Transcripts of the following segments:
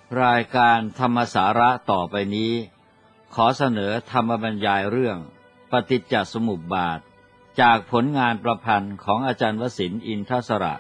รายการธรรมสาระต่อไปนี้ขอเสนอธรรมบรรยายเรื่องปฏิจจสมุปบาทจากผลงานประพันธ์ของอาจารย์วสินทร์อินทสระ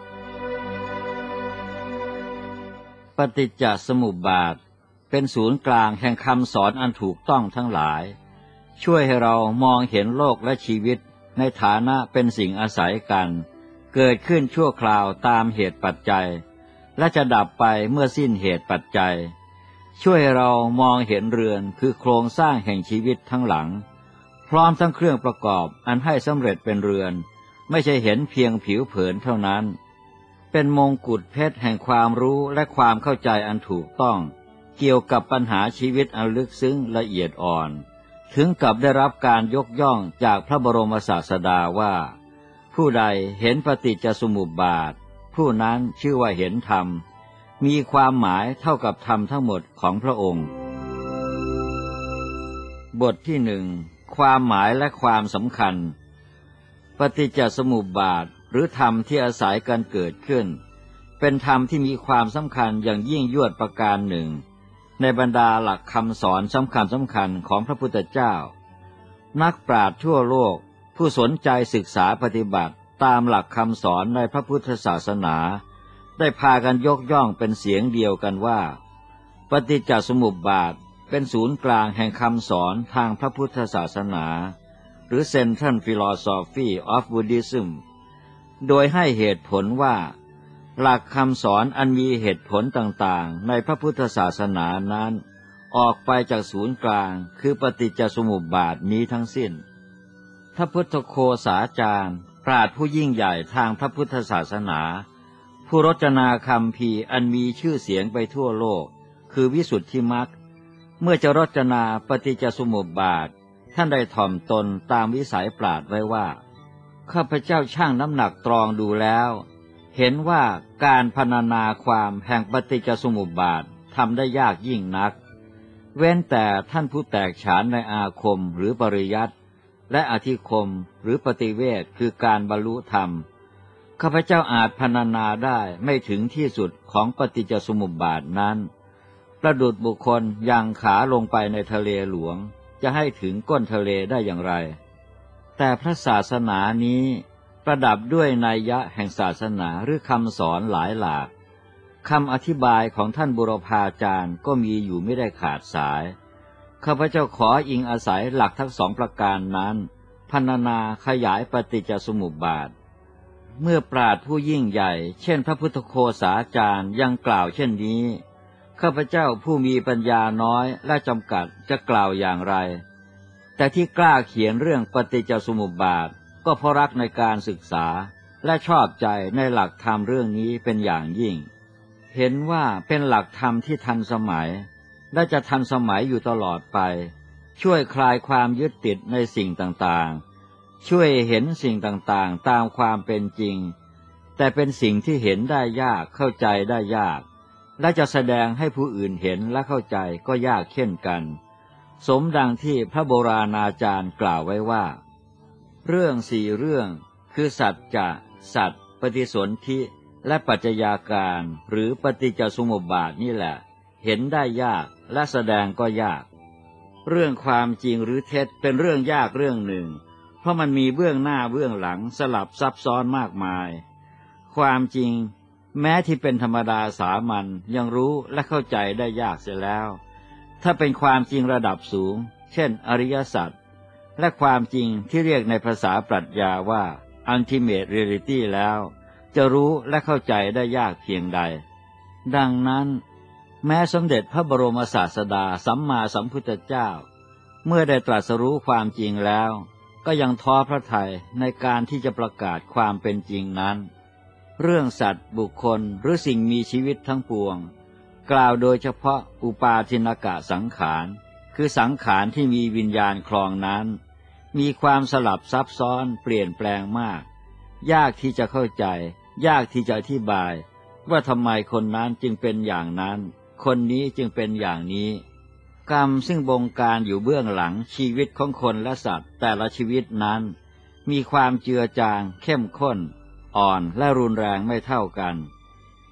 ปฏิจจสมุปบาทเป็นศูนย์กลางแห่งคำสอนอันถูกต้องทั้งหลายช่วยให้เรามองเห็นโลกและชีวิตในฐานะเป็นสิ่งอาศัยกันเกิดขึ้นชั่วคราวตามเหตุปัจจัยและจะดับไปเมื่อสิ้นเหตุปัจจัยช่วยให้เรามองเห็นเรือนคือโครงสร้างแห่งชีวิตทั้งหลังพร้อมทั้งเครื่องประกอบอันให้สำเร็จเป็นเรือนไม่ใช่เห็นเพียงผิวเผินเท่านั้นเป็นมงกุฎเพชรแห่งความรู้และความเข้าใจอันถูกต้องเกี่ยวกับปัญหาชีวิตอันลึกซึ้งละเอียดอ่อนถึงกับได้รับการยกย่องจากพระบรมศาสดาว่าผู้ใดเห็นปฏิจจสมุปบาทผู้นั้นชื่อว่าเห็นธรรมมีความหมายเท่ากับธรรมทั้งหมดของพระองค์บทที่หนึ่งความหมายและความสำคัญปฏิจจสมุปบาทหรือธรรมที่อาศัยกันเกิดขึ้นเป็นธรรมที่มีความสำคัญอย่างยิ่งยวดประการหนึ่งในบรรดาหลักคำสอนสำคัญของพระพุทธเจ้านักปราชญ์ทั่วโลกผู้สนใจศึกษาปฏิบัติตามหลักคำสอนในพระพุทธศาสนาได้พากันยกย่องเป็นเสียงเดียวกันว่าปฏิจจสมุปบาทเป็นศูนย์กลางแห่งคำสอนทางพระพุทธศาสนาหรือ Central Philosophy of Buddhism โดยให้เหตุผลว่าหลักคำสอนอันมีเหตุผลต่างๆในพระพุทธศาสนานั้นออกไปจากศูนย์กลางคือปฏิจจสมุปบาทนี้ทั้งสิ้นพระพุทธโฆษาจารย์ปราชญ์ผู้ยิ่งใหญ่ทางพระพุทธศาสนาผู้รจนาคัมภีร์อันมีชื่อเสียงไปทั่วโลกคือวิสุทธิมรรคเมื่อจะรจนาปฏิจจสมุปบาทท่านได้ถ่อมตนตามวิสัยปราชญ์ไว้ว่าข้าพเจ้าชั่งน้ำหนักตรองดูแล้วเห็นว่าการพรรณนาความแห่งปฏิจจสมุปบาททำได้ยากยิ่งนักเว้นแต่ท่านผู้แตกฉานในอาคมหรือปริยัติและอธิคมหรือปฏิเวทคือการบรรลุธรรมข้าพเจ้าอาจพรรณนาได้ไม่ถึงที่สุดของปฏิจจสมุปบาทนั้นประดุจบุคคลยังขาลงไปในทะเลหลวงจะให้ถึงก้นทะเลได้อย่างไรแต่พระศาสนานี้ประดับด้วยนัยยะแห่งศาสนาหรือคำสอนหลายหลากคำอธิบายของท่านบุรพาจารย์ก็มีอยู่ไม่ได้ขาดสายข้าพเจ้าขออิงอาศัยหลักทั้งสองประการนั้นพรรณนาขยายปฏิจจสมุปบาทเมื่อปราชญ์ผู้ยิ่งใหญ่เช่นพระพุทธโฆษาจารย์ยังกล่าวเช่นนี้ข้าพเจ้าผู้มีปัญญาน้อยและจำกัดจะกล่าวอย่างไรแต่ที่กล้าเขียนเรื่องปฏิจจสมุปบาทก็เพราะรักในการศึกษาและชอบใจในหลักธรรมเรื่องนี้เป็นอย่างยิ่งเห็นว่าเป็นหลักธรรมที่ทันสมัยและจะทันสมัยอยู่ตลอดไปช่วยคลายความยึดติดในสิ่งต่างๆช่วยเห็นสิ่งต่างๆตามความเป็นจริงแต่เป็นสิ่งที่เห็นได้ยากเข้าใจได้ยากและจะแสดงให้ผู้อื่นเห็นและเข้าใจก็ยากเช่นกันสมดังที่พระโบราณอาจารย์กล่าวไว้ว่าเรื่องสี่เรื่องคือสัจจะสัตว์ปฏิสนธิและปัจจัยาการหรือปฏิจจสมุปบาทนี่แหละเห็นได้ยากและแสดงก็ยากเรื่องความจริงหรือเท็จเป็นเรื่องยากเรื่องหนึ่งเพราะมันมีเบื้องหน้าเบื้องหลังสลับซับซ้อนมากมายความจริงแม้ที่เป็นธรรมดาสามัญยังรู้และเข้าใจได้ยากเสียแล้วถ้าเป็นความจริงระดับสูงเช่นอริยสัจและความจริงที่เรียกในภาษาปรัชญาว่า Ultimate Reality แล้วจะรู้และเข้าใจได้ยากเพียงใดดังนั้นแม้สมเด็จพระบรมศาสดาสัมมาสัมพุทธเจ้าเมื่อได้ตรัสรู้ความจริงแล้วก็ยังท้อพระทัยในการที่จะประกาศความเป็นจริงนั้นเรื่องสัตว์บุคคลหรือสิ่งมีชีวิตทั้งปวงกล่าวโดยเฉพาะอุปาทินกะสังขารคือสังขารที่มีวิญญาณครองนั้นมีความสลับซับซ้อนเปลี่ยนแปลงมากยากที่จะเข้าใจยากที่จะอธิบายว่าทำไมคนนั้นจึงเป็นอย่างนั้นคนนี้จึงเป็นอย่างนี้กรรมซึ่งบงการอยู่เบื้องหลังชีวิตของคนและสัตว์แต่ละชีวิตนั้นมีความเจือจางเข้มข้นอ่อนและรุนแรงไม่เท่ากัน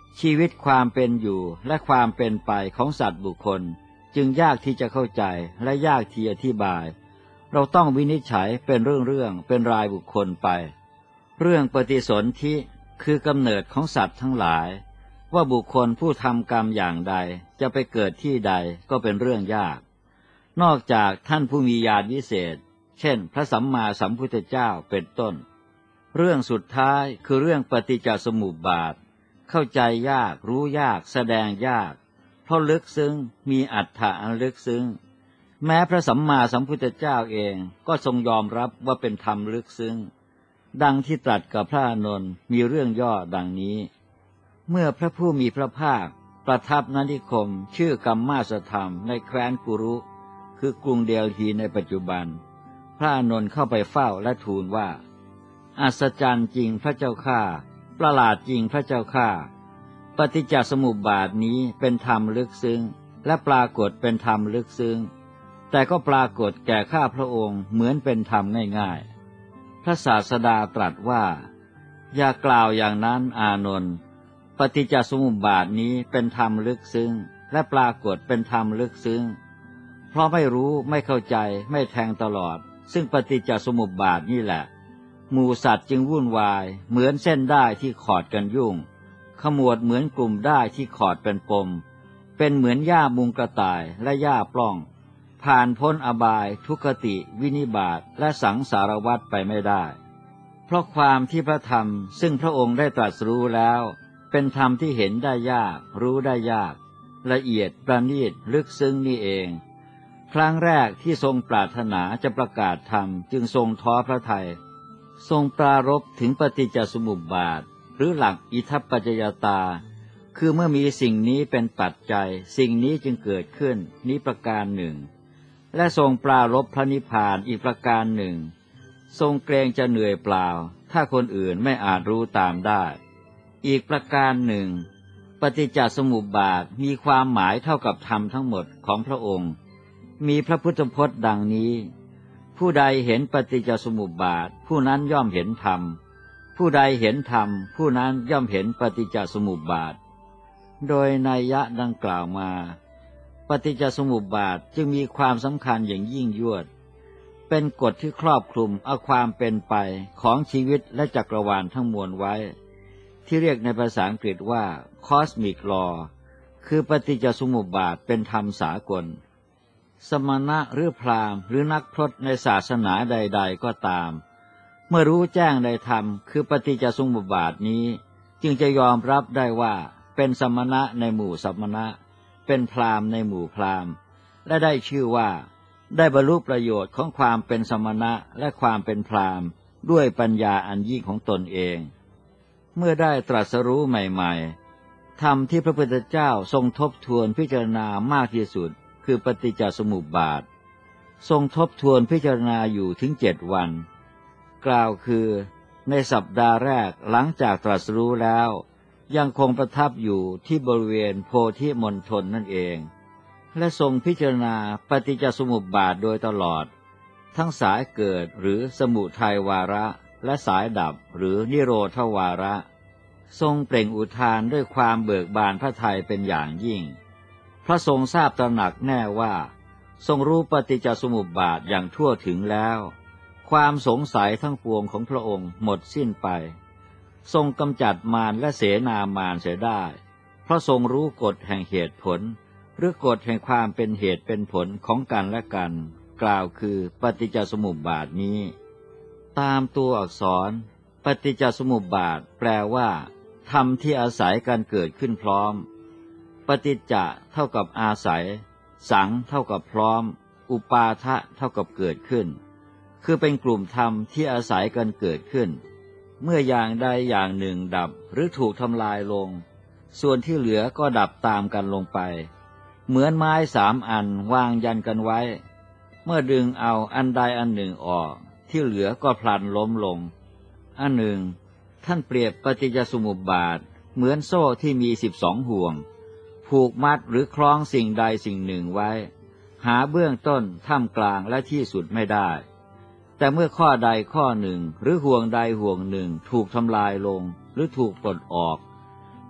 ชีวิตความเป็นอยู่และความเป็นไปของสัตว์บุคคลจึงยากที่จะเข้าใจและยากที่อธิบายเราต้องวินิจฉัยเป็นเรื่องเป็นรายบุคคลไปเรื่องปฏิสนธิคือกำเนิดของสัตว์ทั้งหลายว่าบุคคลผู้ทำกรรมอย่างใดจะไปเกิดที่ใดก็เป็นเรื่องยากนอกจากท่านผู้มีญาณวิเศษเช่นพระสัมมาสัมพุทธเจ้าเป็นต้นเรื่องสุดท้ายคือเรื่องปฏิจจสมุปบาทเข้าใจยากรู้ยากแสดงยากเพราะลึกซึ้งมีอรรถะอันลึกซึ้งแม้พระสัมมาสัมพุทธเจ้าเองก็ทรงยอมรับว่าเป็นธรรมลึกซึ้งดังที่ตรัสกับพระอานนท์มีเรื่องย่อดังนี้เมื่อพระผู้มีพระภาคประทับณนิคมชื่อกัมมาสธรรมในแคว้นกุรุคือกรุงเดลฮีในปัจจุบันพระอานนท์เข้าไปเฝ้าและทูลว่าอัศจรรย์จริงพระเจ้าข้าประหลาดจริงพระเจ้าข้าปฏิจจสมุปบาทนี้เป็นธรรมลึกซึ้งและปรากฏเป็นธรรมลึกซึ้งแต่ก็ปรากฏแก่ข้าพระองค์เหมือนเป็นธรรมง่ายๆพระศาสดาตรัสว่าอย่ากล่าวอย่างนั้นอานนท์ปฏิจจสมุปบาทนี้เป็นธรรมลึกซึ้งและปรากฏเป็นธรรมลึกซึ้งเพราะไม่รู้ไม่เข้าใจไม่แทงตลอดซึ่งปฏิจจสมุปบาทนี่แหละหมู่สัตว์จึงวุ่นวายเหมือนเส้นด้ายที่ขอดกันยุ่งขมวดเหมือนกลุ่มด้ายที่ขอดเป็นปมเป็นเหมือนหญ้ามุงกระต่ายและหญ้าปล้องผ่านพ้นอบายทุกขติวินิบาตและสังสารวัฏไปไม่ได้เพราะความที่พระธรรมซึ่งพระองค์ได้ตรัสรู้แล้วเป็นธรรมที่เห็นได้ยากรู้ได้ยากละเอียดประณีตลึกซึ้งนี่เองครั้งแรกที่ทรงปรารถนาจะประกาศธรรมจึงทรงท้อพระทัยทรงปรารภถึงปฏิจจสมุปบาทหรือหลักอิทัปปัจจยตาคือเมื่อมีสิ่งนี้เป็นปัจจัยสิ่งนี้จึงเกิดขึ้นนี้ประการหนึ่งและทรงปรารภพระนิพพานอีกประการหนึ่งทรงเกรงจะเหนื่อยเปล่าถ้าคนอื่นไม่อาจรู้ตามได้อีกประการหนึ่งปฏิจจสมุปบาทมีความหมายเท่ากับธรรมทั้งหมดของพระองค์มีพระพุทธพจน์ดังนี้ผู้ใดเห็นปฏิจจสมุปบาทผู้นั้นย่อมเห็นธรรมผู้ใดเห็นธรรมผู้นั้นย่อมเห็นปฏิจจสมุปบาทโดยนัยยะดังกล่าวมาปฏิจจสมุปบาทจึงมีความสำคัญอย่างยิ่งยวดเป็นกฎที่ครอบคลุมเอาความเป็นไปของชีวิตและจักรวาลทั้งมวลไว้ที่เรียกในภาษาอังกฤษว่า Cosmic Law คือปฏิจจสมุปบาทเป็นธรรมสากลสมณะหรือพราหมณ์หรือนักพรตในศาสนาใดๆก็ตามเมื่อรู้แจ้งในธรรมคือปฏิจจสมุปบาทนี้จึงจะยอมรับได้ว่าเป็นสมณะในหมู่สมณะเป็นพราหมณ์ในหมู่พราหมณ์และได้ชื่อว่าได้บรรลุประโยชน์ของความเป็นสมณะและความเป็นพราหมณ์ด้วยปัญญาอันยิ่งของตนเองเมื่อได้ตรัสรู้ใหม่ๆธรรมที่พระพุทธเจ้าทรงทบทวนพิจารณามากที่สุดคือปฏิจจสมุปบาททรงทบทวนพิจารณาอยู่ถึง7 วันกล่าวคือในสัปดาห์แรกหลังจากตรัสรู้แล้วยังคงประทับอยู่ที่บริเวณโพธิมณฑลนั่นเองและทรงพิจารณาปฏิจจสมุปบาทโดยตลอดทั้งสายเกิดหรือสมุทัยวาระและสายดับหรือนิโรธวาระทรงเปล่งอุทานด้วยความเบิกบานพระทัยเป็นอย่างยิ่งพระทรงทราบตระหนักแน่ว่าทรงรู้ปฏิจจสมุปบาทอย่างทั่วถึงแล้วความสงสัยทั้งปวงของพระองค์หมดสิ้นไปทรงกำจัดมารและเสนามารเสียได้เพราะทรงรู้กฎแห่งเหตุผลหรือกฎแห่งความเป็นเหตุเป็นผลของกันและกันกล่าวคือปฏิจจสมุปบาทนี้ตามตัวอักษรปฏิจจสมุปบาทแปลว่าธรรมที่อาศัยกันเกิดขึ้นพร้อมปฏิจจะเท่ากับอาศัยสังเท่ากับพร้อมอุปาทะเท่ากับเกิดขึ้นคือเป็นกลุ่มธรรมที่อาศัยกันเกิดขึ้นเมื่ออย่างใดอย่างหนึ่งดับหรือถูกทำลายลงส่วนที่เหลือก็ดับตามกันลงไปเหมือนไม้3 อันวางยันกันไว้เมื่อดึงเอาอันใดอันหนึ่งออกที่เหลือก็พลันล้มลงอันหนึ่งท่านเปรียบปฏิจจสมุปบาทเหมือนโซ่ที่มี12 ห่วงผูกมัดหรือคล้องสิ่งใดสิ่งหนึ่งไว้หาเบื้องต้นท่ามกลางและที่สุดไม่ได้แต่เมื่อข้อใดข้อหนึ่งหรือห่วงใดห่วงหนึ่งถูกทำลายลงหรือถูกปลดออก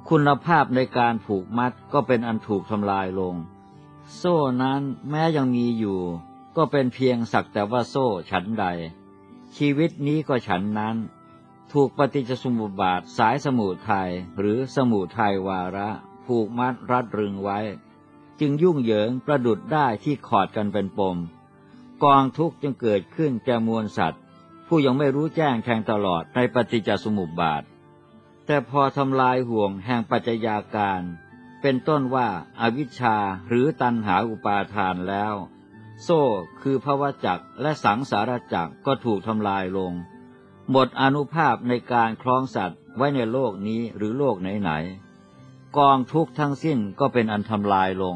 คุณภาพในการผูกมัดก็เป็นอันถูกทำลายลงโซ่นั้นแม้ยังมีอยู่ก็เป็นเพียงสักแต่ว่าโซ่ฉันใดชีวิตนี้ก็ฉันนั้นถูกปฏิจจสมุปบาทสายสมุทัยหรือสมุทัยวาระผูกมัดรัดรึงไว้จึงยุ่งเหยิงประดุจได้ที่ขอดกันเป็นปมกองทุกข์จึงเกิดขึ้นแก่มวลสัตว์ผู้ยังไม่รู้แจ้งแทงตลอดในปฏิจจสมุปบาทแต่พอทำลายห่วงแห่งปัจจัยาการเป็นต้นว่าอวิชชาหรือตัณหาอุปาทานแล้วโซ่คือภวจักรและสังสารจักรก็ถูกทำลายลงหมดอานุภาพในการคล้องสัตว์ไว้ในโลกนี้หรือโลกไหนๆกองทุกข์ทั้งสิ้นก็เป็นอันทำลายลง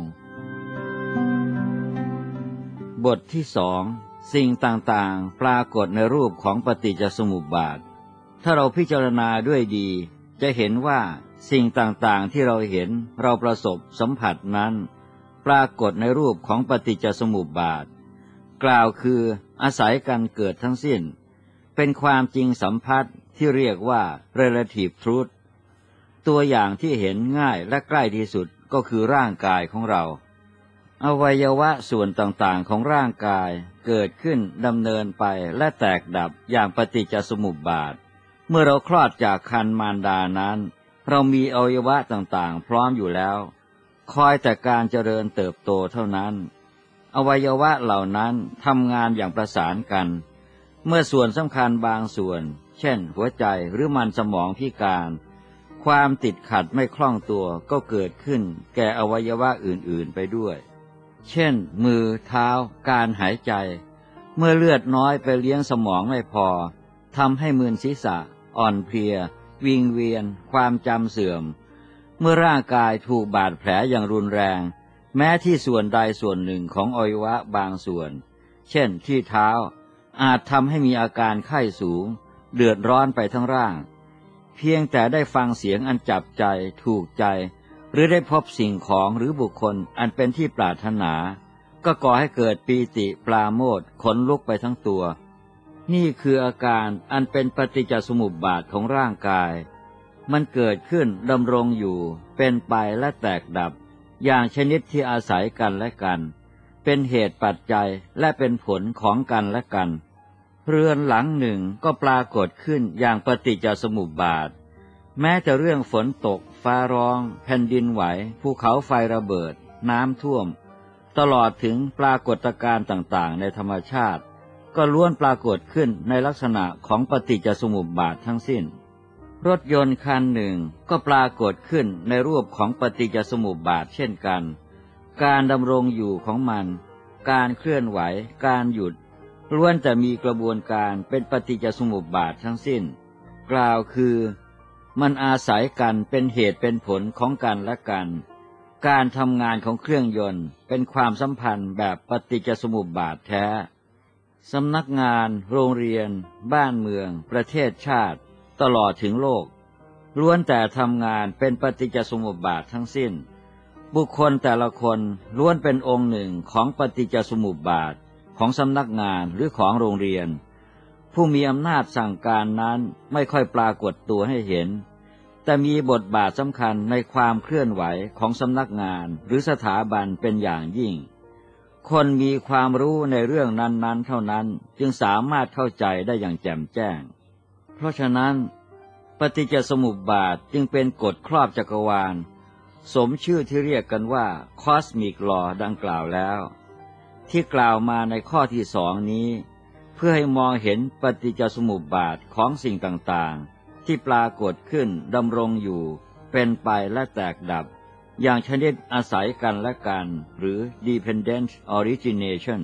บทที่สองสิ่งต่างๆปรากฏในรูปของปฏิจจสมุปบาทถ้าเราพิจารณาด้วยดีจะเห็นว่าสิ่งต่างๆที่เราเห็นเราประสบสัมผัสนั้นปรากฏในรูปของปฏิจจสมุปบาทกล่าวคืออาศัยกันเกิดทั้งสิ้นเป็นความจริงสัมพัทธ์ที่เรียกว่า relative truth ตัวอย่างที่เห็นง่ายและใกล้ที่สุดก็คือร่างกายของเราอวัยวะส่วนต่างๆของร่างกายเกิดขึ้นดำเนินไปและแตกดับอย่างปฏิจจสมุปบาทเมื่อเราคลอดจากครรภ์มารดานั้นเรามีอวัยวะต่างๆพร้อมอยู่แล้วคอยแต่การเจริญเติบโตเท่านั้นอวัยวะเหล่านั้นทำงานอย่างประสานกันเมื่อส่วนสำคัญบางส่วนเช่นหัวใจหรือมันสมองพิการความติดขัดไม่คล่องตัวก็เกิดขึ้นแก่อวัยวะอื่นๆไปด้วยเช่นมือเท้าการหายใจเมื่อเลือดน้อยไปเลี้ยงสมองไม่พอทำให้มึนศีรษะอ่อนเพลียวิงเวียนความจำเสื่อมเมื่อร่างกายถูกบาดแผลอย่างรุนแรงแม้ที่ส่วนใดส่วนหนึ่งของอวัยวะบางส่วนเช่นที่เท้าอาจทำให้มีอาการไข้สูงเดือดร้อนไปทั้งร่างเพียงแต่ได้ฟังเสียงอันจับใจถูกใจหรือได้พบสิ่งของหรือบุคคลอันเป็นที่ปรารถนาก็ก่อให้เกิดปีติปราโมทย์ขนลุกไปทั้งตัวนี่คืออาการอันเป็นปฏิจจสมุปบาทของร่างกายมันเกิดขึ้นดำรงอยู่เป็นไปและแตกดับอย่างชนิดที่อาศัยกันและกันเป็นเหตุปัจจัยและเป็นผลของกันและกันเรือนหลังหนึ่งก็ปรากฏขึ้นอย่างปฏิจจสมุปบาทแม้จะเรื่องฝนตกฟ้าร้องแผ่นดินไหวภูเขาไฟระเบิดน้ำท่วมตลอดถึงปรากฏการณ์ต่างๆในธรรมชาติก็ล้วนปรากฏขึ้นในลักษณะของปฏิจจสมุปบาททั้งสิ้นรถยนต์คันหนึ่งก็ปรากฏขึ้นในรูปของปฏิจจสมุปบาทเช่นกันการดำรงอยู่ของมันการเคลื่อนไหวการหยุดล้วนแต่มีกระบวนการเป็นปฏิจจสมุปบาททั้งสิ้นกล่าวคือมันอาศัยกันเป็นเหตุเป็นผลของกันและกันการทำงานของเครื่องยนต์เป็นความสัมพันธ์แบบปฏิจจสมุปบาทแท้สำนักงานโรงเรียนบ้านเมืองประเทศชาติตลอดถึงโลกล้วนแต่ทำงานเป็นปฏิจจสมุปบาททั้งสิ้นบุคคลแต่ละคนล้วนเป็นองค์หนึ่งของปฏิจจสมุปบาทของสำนักงานหรือของโรงเรียนผู้มีอำนาจสั่งการนั้นไม่ค่อยปรากฏตัวให้เห็นแต่มีบทบาทสำคัญในความเคลื่อนไหวของสำนักงานหรือสถาบันเป็นอย่างยิ่งคนมีความรู้ในเรื่องนั้นๆเท่านั้นจึงสามารถเข้าใจได้อย่างแจ่มแจ้งเพราะฉะนั้นปฏิจจสมุปบาทจึงเป็นกฎครอบจักรวาลสมชื่อที่เรียกกันว่า Cosmic Law ดังกล่าวแล้วที่กล่าวมาในข้อที่สองนี้เพื่อให้มองเห็นปฏิจจสมุปบาทของสิ่งต่างๆที่ปรากฏขึ้นดำรงอยู่เป็นไปและแตกดับอย่างชนิดอาศัยกันและกันหรือ dependent origination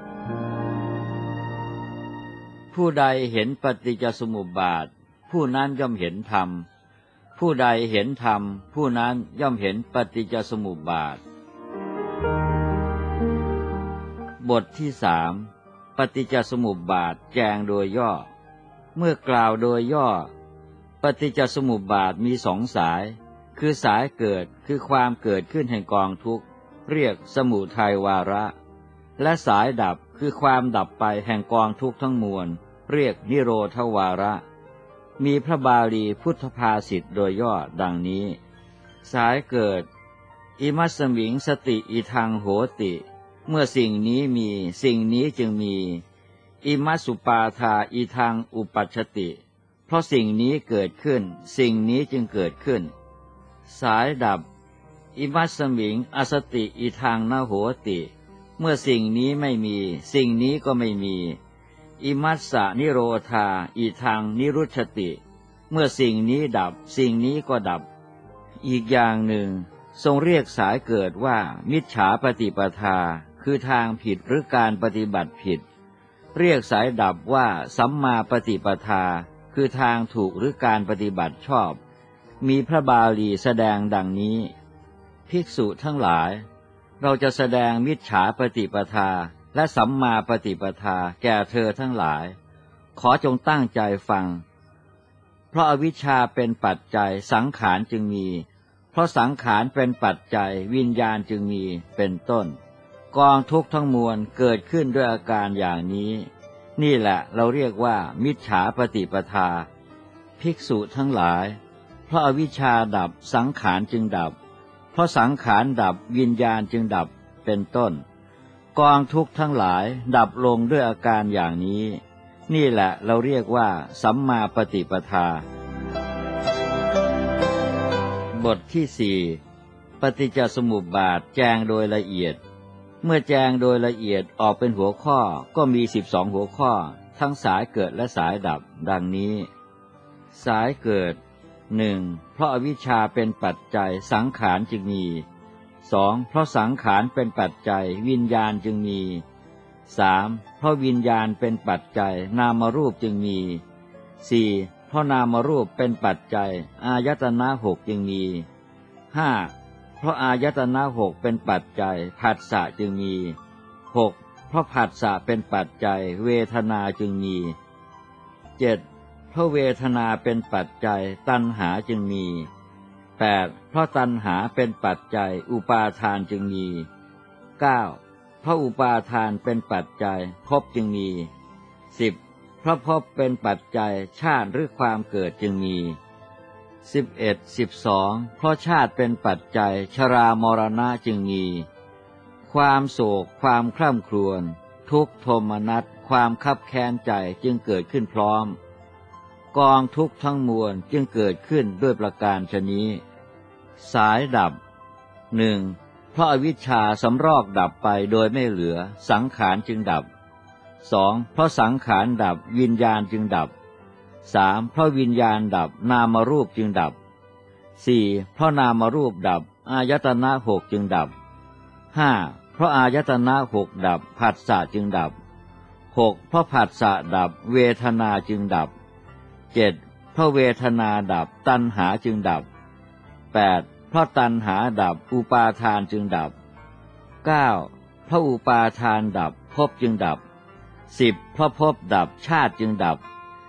ผู้ใดเห็นปฏิจจสมุปบาทผู้นั้นย่อมเห็นธรรมผู้ใดเห็นธรรมผู้นั้นย่อมเห็นปฏิจจสมุปบาทบทที่สามปฏิจจสมุปบาทแจงโดยย่อเมื่อกล่าวโดยย่อปฏิจจสมุปบาทมีสองสายคือสายเกิดคือความเกิดขึ้นแห่งกองทุกข์เรียกสมุทัยวาระและสายดับคือความดับไปแห่งกองทุกข์ทั้งมวลเรียกนิโรธวาระมีพระบาลีพุทธภาษิตโดยย่อดังนี้สายเกิดอิมัสมิงสติอิทังโหติเมื่อสิ่งนี้มีสิ่งนี้จึงมีอิมัสสุปาทาอิทังอุปัชชติเพราะสิ่งนี้เกิดขึ้นสิ่งนี้จึงเกิดขึ้นสายดับอิมัสมิงอสติอิทังนโหติเมื่อสิ่งนี้ไม่มีสิ่งนี้ก็ไม่มีอิมัสสะนิโรธาอิทังนิรุชติเมื่อสิ่งนี้ดับสิ่งนี้ก็ดับอีกอย่างหนึ่งทรงเรียกสายเกิดว่ามิจฉาปฏิปทาคือทางผิดหรือการปฏิบัติผิดเรียกสายดับว่าสัมมาปฏิปทาคือทางถูกหรือการปฏิบัติชอบมีพระบาลีแสดงดังนี้ภิกษุทั้งหลายเราจะแสดงมิจฉาปฏิปทาและสัมมาปฏิปทาแก่เธอทั้งหลายขอจงตั้งใจฟังเพราะอวิชชาเป็นปัจจัยสังขารจึงมีเพราะสังขารเป็นปัจจัยวิญญาณจึงมีเป็นต้นกองทุกข์ทั้งมวลเกิดขึ้นด้วยอาการอย่างนี้นี่แหละเราเรียกว่ามิจฉาปฏิปทาภิกษุทั้งหลายเพราะอวิชชาดับสังขารจึงดับเพราะสังขารดับวิญญาณจึงดับเป็นต้นกองทุกข์ทั้งหลายดับลงด้วยอาการอย่างนี้นี่แหละเราเรียกว่าสัมมาปฏิปทาบทที่สี่ปฏิจจสมุปบาทแจงโดยละเอียดเมื่อแจงโดยละเอียดออกเป็นหัวข้อก็มี12หัวข้อทั้งสายเกิดและสายดับดังนี้สายเกิด 1. เพราะอวิชชาเป็นปัจจัยสังขารจึงมี 2. เพราะสังขารเป็นปัจจัยวิญญาณจึงมี 3. เพราะวิญญาณเป็นปัจจัยนามรูปจึงมี 4. เพราะนามรูปเป็นปัจจัยอายตนะหกจึงมี 5. เพราะอายตนะหกเป็นปัจจัยผัสสะจึงมี 6. เพราะผัสสะเป็นปัจจัยเวทนาจึงมี 7. เพราะเวทนาเป็นปัจจัยตัณหาจึงมี 8. เพราะตัณหาเป็นปัจจัยอุปาทานจึงมี 9. เพราะอุปาทานเป็นปัจจัยภพจึงมี 10. เพราะภพเป็นปัจจัยชาติหรือความเกิดจึงมี 11. 12. เพราะชาติเป็นปัจจัยชรามรณะจึงมีความโศกความคร่ำครวญทุกข์โทมนัสความคับแค้นใจจึงเกิดขึ้นพร้อมกองทุกข์ทั้งมวลจึงเกิดขึ้นด้วยประการฉะนี้สายดับ 1. เพราะอวิชชาสำรอกดับไปโดยไม่เหลือสังขารจึงดับ 2. เพราะสังขารดับวิญญาณจึงดับ 3. เพราะวิญญาณดับนามรูปจึงดับ 4. เพราะนามรูปดับอายตนะหกจึงดับ 5. เพราะอายตนะหกดับผัสสะจึงดับ 6. เพราะผัสสะดับเวทนาจึงดับ 7. เพราะเวทนาดับตัณหาจึงดับ 8. เพราะตัณหาดับอุปาทานจึงดับ 9. เพราะอุปาทานดับภพจึงดับ 10. เพราะภพดับชาติจึงดับ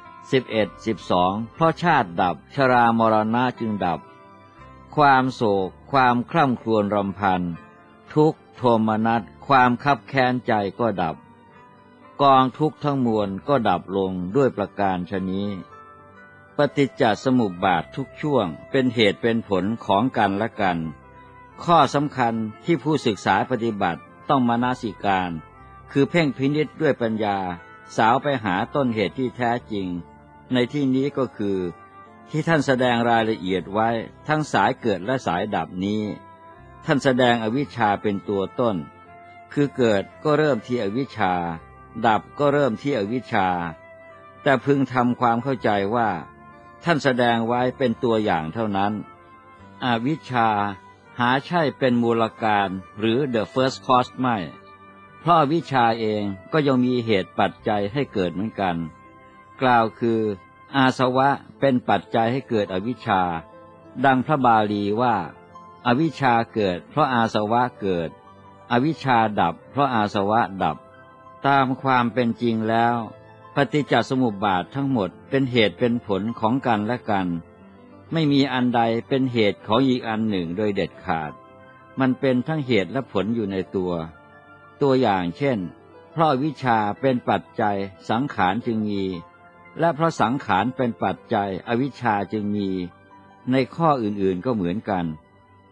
11. 12. เพราะชาติดับชรามรณะจึงดับความโศกความคร่ำครวญรำพันทุกข์โทมนัสความคับแค้นใจก็ดับกองทุกข์ทั้งมวลก็ดับลงด้วยประการฉะนี้ปฏิจจสมุปบาททุกช่วงเป็นเหตุเป็นผลของกันและกันข้อสำคัญที่ผู้ศึกษาปฏิบัติต้องมานาสิการคือเพ่งพินิจด้วยปัญญาสาวไปหาต้นเหตุที่แท้จริงในที่นี้ก็คือที่ท่านแสดงรายละเอียดไว้ทั้งสายเกิดและสายดับนี้ท่านแสดงอวิชชาเป็นตัวต้นคือเกิดก็เริ่มที่อวิชชาดับก็เริ่มที่อวิชชาแต่พึงทำความเข้าใจว่าท่านแสดงไว้เป็นตัวอย่างเท่านั้นอวิชชาหาใช่เป็นมูลการหรือ the first cause ไม่เพราะอวิชชาเองก็ยังมีเหตุปัจจัยให้เกิดเหมือนกันกล่าวคืออาสวะเป็นปัจจัยให้เกิดอวิชชาดังพระบาลีว่าอวิชชาเกิดเพราะอาสวะเกิดอวิชชาดับเพราะอาสวะดับตามความเป็นจริงแล้วปฏิจจสมุปบาททั้งหมดเป็นเหตุเป็นผลของกันและกันไม่มีอันใดเป็นเหตุของอีกอันหนึ่งโดยเด็ดขาดมันเป็นทั้งเหตุและผลอยู่ในตัวอย่างเช่นเพราะอวิชชาเป็นปัจจัยสังขารจึงมีและเพราะสังขารเป็นปัจจัยอวิชชาจึงมีในข้ออื่นๆก็เหมือนกัน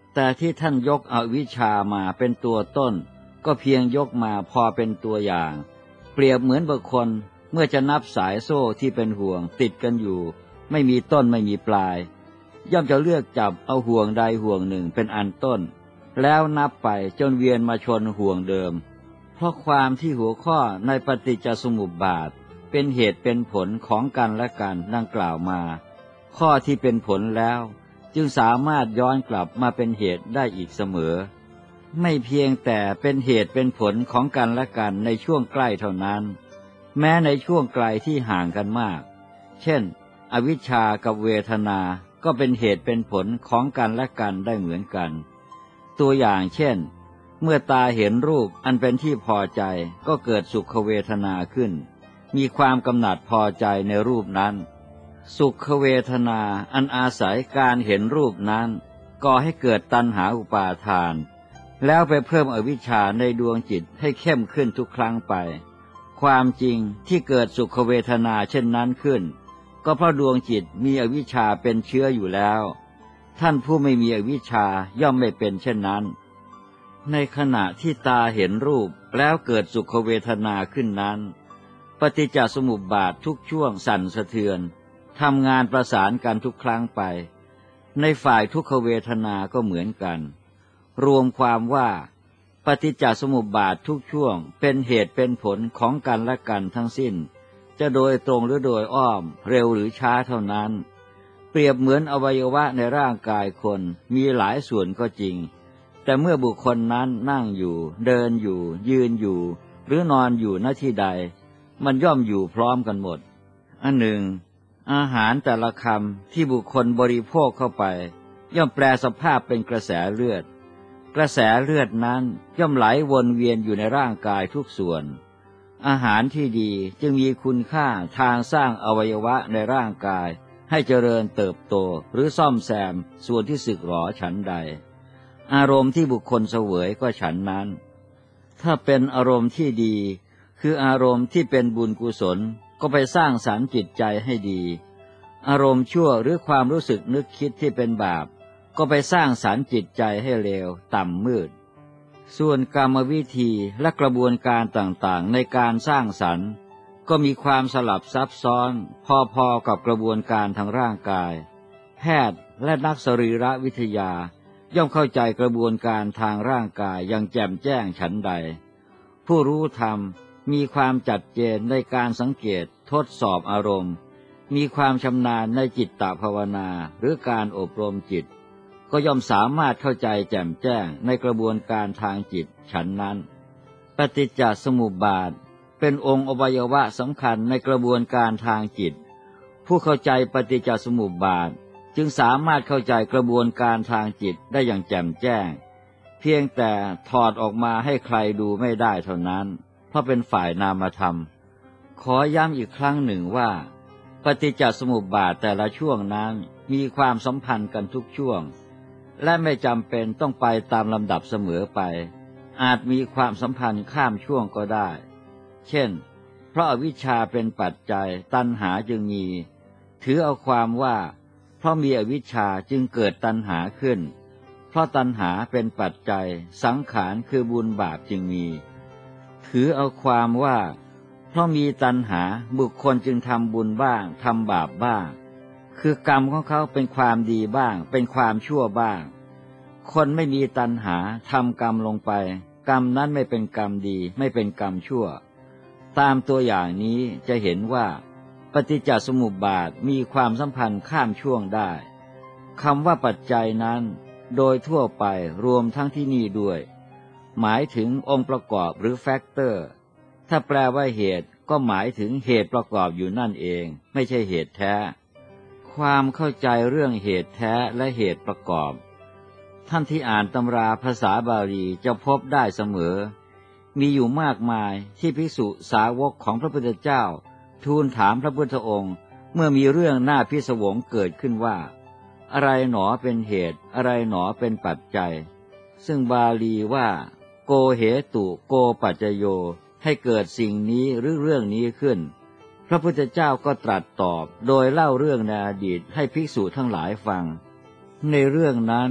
แต่ที่ท่านยกอวิชชามาเป็นตัวต้นก็เพียงยกมาพอเป็นตัวอย่างเปรียบเหมือนบุคคลเมื่อจะนับสายโซ่ที่เป็นห่วงติดกันอยู่ไม่มีต้นไม่มีปลายย่อมจะเลือกจับเอาห่วงใดห่วงหนึ่งเป็นอันต้นแล้วนับไปจนเวียนมาชนห่วงเดิมเพราะความที่หัวข้อในปฏิจจสมุปบาทเป็นเหตุเป็นผลของกันและกันดังกล่าวมาข้อที่เป็นผลแล้วจึงสามารถย้อนกลับมาเป็นเหตุได้อีกเสมอไม่เพียงแต่เป็นเหตุเป็นผลของกันและกันในช่วงใกล้เท่านั้นแม้ในช่วงไกลที่ห่างกันมากเช่นอวิชชากับเวทนาก็เป็นเหตุเป็นผลของกันและกันได้เหมือนกันตัวอย่างเช่นเมื่อตาเห็นรูปอันเป็นที่พอใจก็เกิดสุขเวทนาขึ้นมีความกำหนัดพอใจในรูปนั้นสุขเวทนาอันอาศัยการเห็นรูปนั้นก่อให้เกิดตัณหาอุปาทานแล้วไปเพิ่มอวิชชาในดวงจิตให้เข้มขึ้นทุกครั้งไปความจริงที่เกิดสุขเวทนาเช่นนั้นขึ้นก็เพราะดวงจิตมีอวิชชาเป็นเชื้ออยู่แล้วท่านผู้ไม่มีอวิชชาย่อมไม่เป็นเช่นนั้นในขณะที่ตาเห็นรูปแล้วเกิดสุขเวทนาขึ้นนั้นปฏิจจสมุปบาททุกช่วงสั่นสะเทือนทำงานประสานกันทุกครั้งไปในฝ่ายทุกขเวทนาก็เหมือนกันรวมความว่าปฏิจจสมุปบาททุกช่วงเป็นเหตุเป็นผลของกันและกันทั้งสิ้นจะโดยตรงหรือโดยอ้อมเร็วหรือช้าเท่านั้นเปรียบเหมือนอวัยวะในร่างกายคนมีหลายส่วนก็จริงแต่เมื่อบุคคลนั้นนั่งอยู่เดินอยู่ยืนอยู่หรือนอนอยู่ณที่ใดมันย่อมอยู่พร้อมกันหมดอันหนึ่งอาหารแต่ละคำที่บุคคลบริโภคเข้าไปย่อมแปลสภาพเป็นกระแสเลือดกระแสเลือดนั้นย่อมไหลวนเวียนอยู่ในร่างกายทุกส่วนอาหารที่ดีจึงมีคุณค่าทางสร้างอวัยวะในร่างกายให้เจริญเติบโตหรือซ่อมแซมส่วนที่สึกหรอฉันใดอารมณ์ที่บุคคลเสวยก็ฉันนั้นถ้าเป็นอารมณ์ที่ดีคืออารมณ์ที่เป็นบุญกุศลก็ไปสร้างสรรค์จิตใจให้ดีอารมณ์ชั่วหรือความรู้สึกนึกคิดที่เป็นบาปก็ไปสร้างสรรค์จิตใจให้เลวต่ำมืดส่วนกรรมวิธีและกระบวนการต่างๆในการสร้างสรรค์ก็มีความสลับซับซ้อนพอๆกับกระบวนการทางร่างกายแพทย์และนักสรีรวิทยาย่อมเข้าใจกระบวนการทางร่างกายอย่างแจ่มแจ้งฉันใดผู้รู้ธรรมมีความจัดเจนในการสังเกตทดสอบอารมณ์มีความชำนาญในจิตตภาวนาหรือการอบรมจิตก็ย่อมสามารถเข้าใจแจ่มแจ้งในกระบวนการทางจิตฉันนั้นปฏิจจสมุปบาทเป็นองค์อวัยวะสำคัญในกระบวนการทางจิตผู้เข้าใจปฏิจจสมุปบาทจึงสามารถเข้าใจกระบวนการทางจิตได้อย่างแจ่มแจ้งเพียงแต่ถอดออกมาให้ใครดูไม่ได้เท่านั้นเพราะเป็นฝ่ายนามธรรมขอย้ำอีกครั้งหนึ่งว่าปฏิจจสมุปบาทแต่ละช่วงนั้นมีความสัมพันธ์กันทุกช่วงและไม่จำเป็นต้องไปตามลำดับเสมอไปอาจมีความสัมพันธ์ข้ามช่วงก็ได้เช่นเพราะอวิชชาเป็นปัจจัยตัณหาจึงมีถือเอาความว่าเพราะมีอวิชชาจึงเกิดตัณหาขึ้นเพราะตัณหาเป็นปัจจัยสังขารคือบุญบาปจึงมีถือเอาความว่าเพราะมีตัณหาบุคคลจึงทำบุญบ้างทำบาปบ้างคือกรรมของเขาเป็นความดีบ้างเป็นความชั่วบ้างคนไม่มีตัณหาทำกรรมลงไปกรรมนั้นไม่เป็นกรรมดีไม่เป็นกรรมชั่วตามตัวอย่างนี้จะเห็นว่าปฏิจจสมุปบาทมีความสัมพันธ์ข้ามช่วงได้คำว่าปัจจัยนั้นโดยทั่วไปรวมทั้งที่นี่ด้วยหมายถึงองค์ประกอบหรือแฟกเตอร์ถ้าแปลว่าเหตุก็หมายถึงเหตุประกอบอยู่นั่นเองไม่ใช่เหตุแท้ความเข้าใจเรื่องเหตุแท้และเหตุประกอบท่านที่อ่านตำราภาษาบาลีจะพบได้เสมอมีอยู่มากมายที่ภิกษุสาวกของพระพุทธเจ้าทูลถามพระพุทธองค์เมื่อมีเรื่องน่าพิศวงเกิดขึ้นว่าอะไรหนอเป็นเหตุอะไรหนอเป็นปัจจัยซึ่งบาลีว่าโกเหตุโกปัจจโยให้เกิดสิ่งนี้หรือเรื่องนี้ขึ้นพระพุทธเจ้าก็ตรัสตอบโดยเล่าเรื่องในอดีตให้ภิกษุทั้งหลายฟังในเรื่องนั้น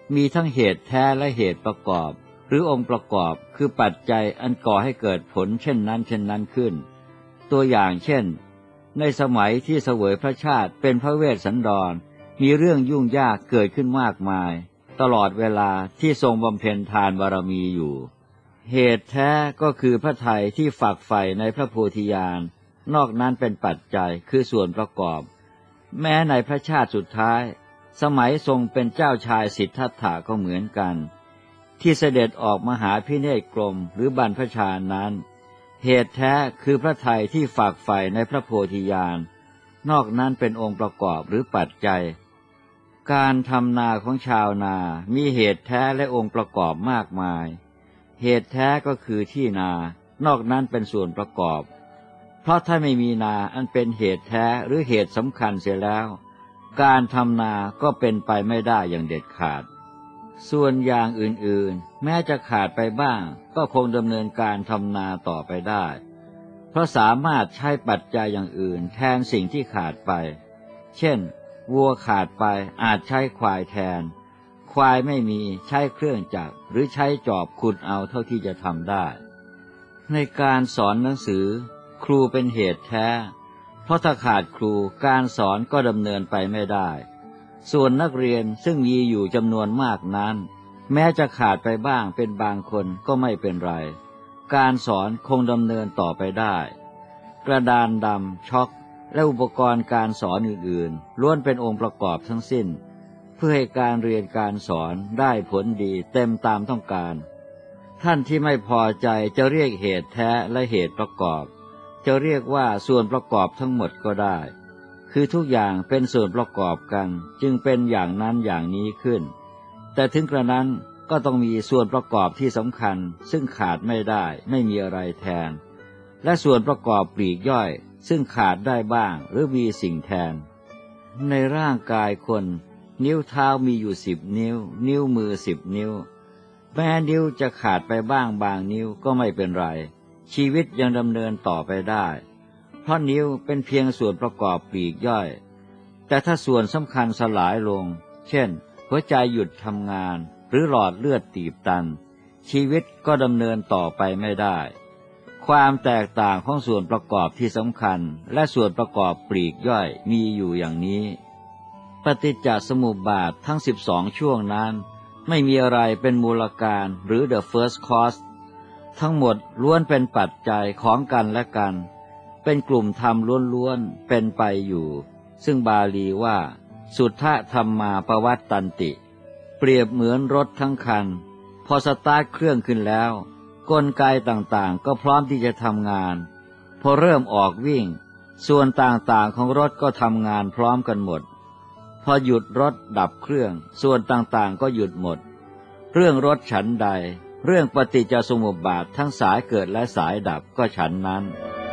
มีทั้งเหตุแท้และเหตุประกอบหรือองค์ประกอบคือปัจจัยอันก่อให้เกิดผลเช่นนั้นขึ้นตัวอย่างเช่นในสมัยที่เสวยพระชาติเป็นพระเวสสันดรมีเรื่องยุ่งยากเกิดขึ้นมากมายตลอดเวลาที่ทรงบำเพ็ญทานบารมีอยู่เหตุแท้ก็คือพระทัยที่ฝักใฝ่ในพระโพธิญาณนอกนั้นเป็นปัจจัยคือส่วนประกอบแม้ในพระชาติสุดท้ายสมัยทรงเป็นเจ้าชายสิทธัตถะก็เหมือนกันที่เสด็จออกมหาพิเนศกรมหรือบรรพชานั้นเหตุแท้คือพระทัยที่ฝากใฝ่ในพระโพธิญาณนอกนั้นเป็นองค์ประกอบหรือปัจจัยการทำนาของชาวนามีเหตุแท้และองค์ประกอบมากมายเหตุแท้ก็คือที่นานอกนั้นเป็นส่วนประกอบเพราะถ้าไม่มีนาอันเป็นเหตุแท้หรือเหตุสำคัญเสียแล้วการทำนาก็เป็นไปไม่ได้อย่างเด็ดขาดส่วนอย่างอื่นๆแม้จะขาดไปบ้างก็คงดำเนินการทำนาต่อไปได้เพราะสามารถใช้ปัจจัยอย่างอื่นแทนสิ่งที่ขาดไปเช่นวัวขาดไปอาจใช้ควายแทนควายไม่มีใช้เครื่องจักรหรือใช้จอบขุดเอาเท่าที่จะทำได้ในการสอนหนังสือครูเป็นเหตุแท้เพราะถ้าขาดครูการสอนก็ดำเนินไปไม่ได้ส่วนนักเรียนซึ่งมีอยู่จำนวนมากนั้นแม้จะขาดไปบ้างเป็นบางคนก็ไม่เป็นไรการสอนคงดำเนินต่อไปได้กระดานดำช็อกและอุปกรณ์การสอนอื่นๆล้วนเป็นองค์ประกอบทั้งสิ้นเพื่อให้การเรียนการสอนได้ผลดีเต็มตามต้องการท่านที่ไม่พอใจจะเรียกเหตุแท้และเหตุประกอบจะเรียกว่าส่วนประกอบทั้งหมดก็ได้คือทุกอย่างเป็นส่วนประกอบกันจึงเป็นอย่างนั้นอย่างนี้ขึ้นแต่ถึงกระนั้นก็ต้องมีส่วนประกอบที่สำคัญซึ่งขาดไม่ได้ไม่มีอะไรแทนและส่วนประกอบปลีกย่อยซึ่งขาดได้บ้างหรือมีสิ่งแทนในร่างกายคนนิ้วเท้ามีอยู่10 นิ้วนิ้วมือ10 นิ้วแม้นิ้วจะขาดไปบ้างบางนิ้วก็ไม่เป็นไรชีวิตยังดำเนินต่อไปได้เพราะนิ้วเป็นเพียงส่วนประกอบปลีกย่อยแต่ถ้าส่วนสำคัญสลายลงเช่นหัวใจหยุดทำงานหรือหลอดเลือดตีบตันชีวิตก็ดำเนินต่อไปไม่ได้ความแตกต่างของส่วนประกอบที่สำคัญและส่วนประกอบปลีกย่อยมีอยู่อย่างนี้ปฏิจจสมุปบาททั้ง12ช่วงนั้นไม่มีอะไรเป็นมูลการหรือ the first cause ทั้งหมดล้วนเป็นปัจจัยของกันและกันเป็นกลุ่มธรรมล้วนๆเป็นไปอยู่ซึ่งบาลีว่าสุทธธรรมาปวัตตันติเปรียบเหมือนรถทั้งคันพอสตาร์ทเครื่องขึ้นแล้วกลไกต่างๆก็พร้อมที่จะทำงานพอเริ่มออกวิ่งส่วนต่างๆของรถก็ทำงานพร้อมกันหมดพอหยุดรถดับเครื่องส่วนต่างๆก็หยุดหมดเรื่องรถฉันใดเรื่องปฏิจจสมุปบาททั้งสายเกิดและสายดับก็ฉันนั้น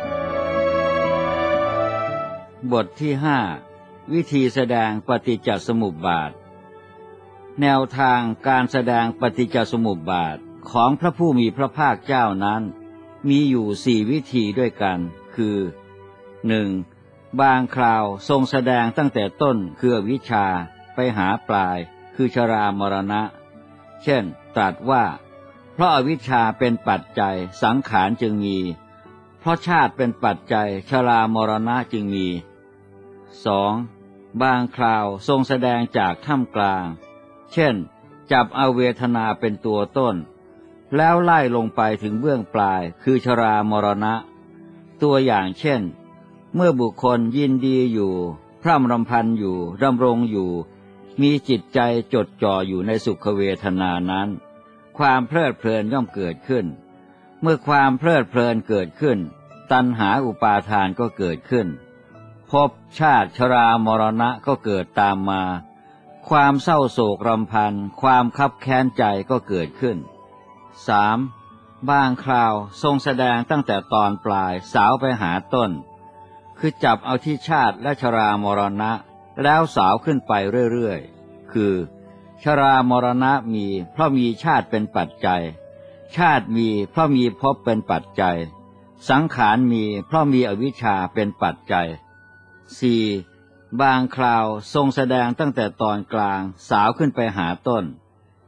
บทที่5วิธีแสดงปฏิจจสมุปบาทแนวทางการแสดงปฏิจจสมุปบาทของพระผู้มีพระภาคเจ้านั้นมีอยู่4วิธีด้วยกันคือ 1. บางคราวทรงแสดงตั้งแต่ต้นคืออวิชชาไปหาปลายคือชรามรณะเช่นตรัสว่าเพราะอวิชชาเป็นปัจจัยสังขารจึงมีเพราะชาติเป็นปัจจัยชรามรณะจึงมี 2. บางคราวทรงแสดงจากท่ามกลางเช่นจับเอาเวทนาเป็นตัวต้นแล้วไล่ลงไปถึงเบื้องปลายคือชรามรณะตัวอย่างเช่นเมื่อบุคคลยินดีอยู่พร่ำรำพันอยู่ดำรงอยู่มีจิตใจจดจ่ออยู่ในสุขเวทนานั้นความเพลิดเพลินย่อมเกิดขึ้นเมื่อความเพลิดเพลินเกิดขึ้นตัณหาอุปาทานก็เกิดขึ้นภพชาติชรามรณะก็เกิดตามมาความเศร้าโศกรำพันความคับแค้นใจก็เกิดขึ้น 3. บางคราวทรงแสดงตั้งแต่ตอนปลายสาวไปหาต้นคือจับเอาที่ชาติและชรามรณะแล้วสาวขึ้นไปเรื่อยๆคือชรามรณะมีเพราะมีชาติเป็นปัจจัยชาติมีเพราะมีภพเป็นปัจจัยสังขารมีเพราะมีอวิชชาเป็นปัจจัย 4. บางคราวทรงแสดงตั้งแต่ตอนกลางสาวขึ้นไปหาต้น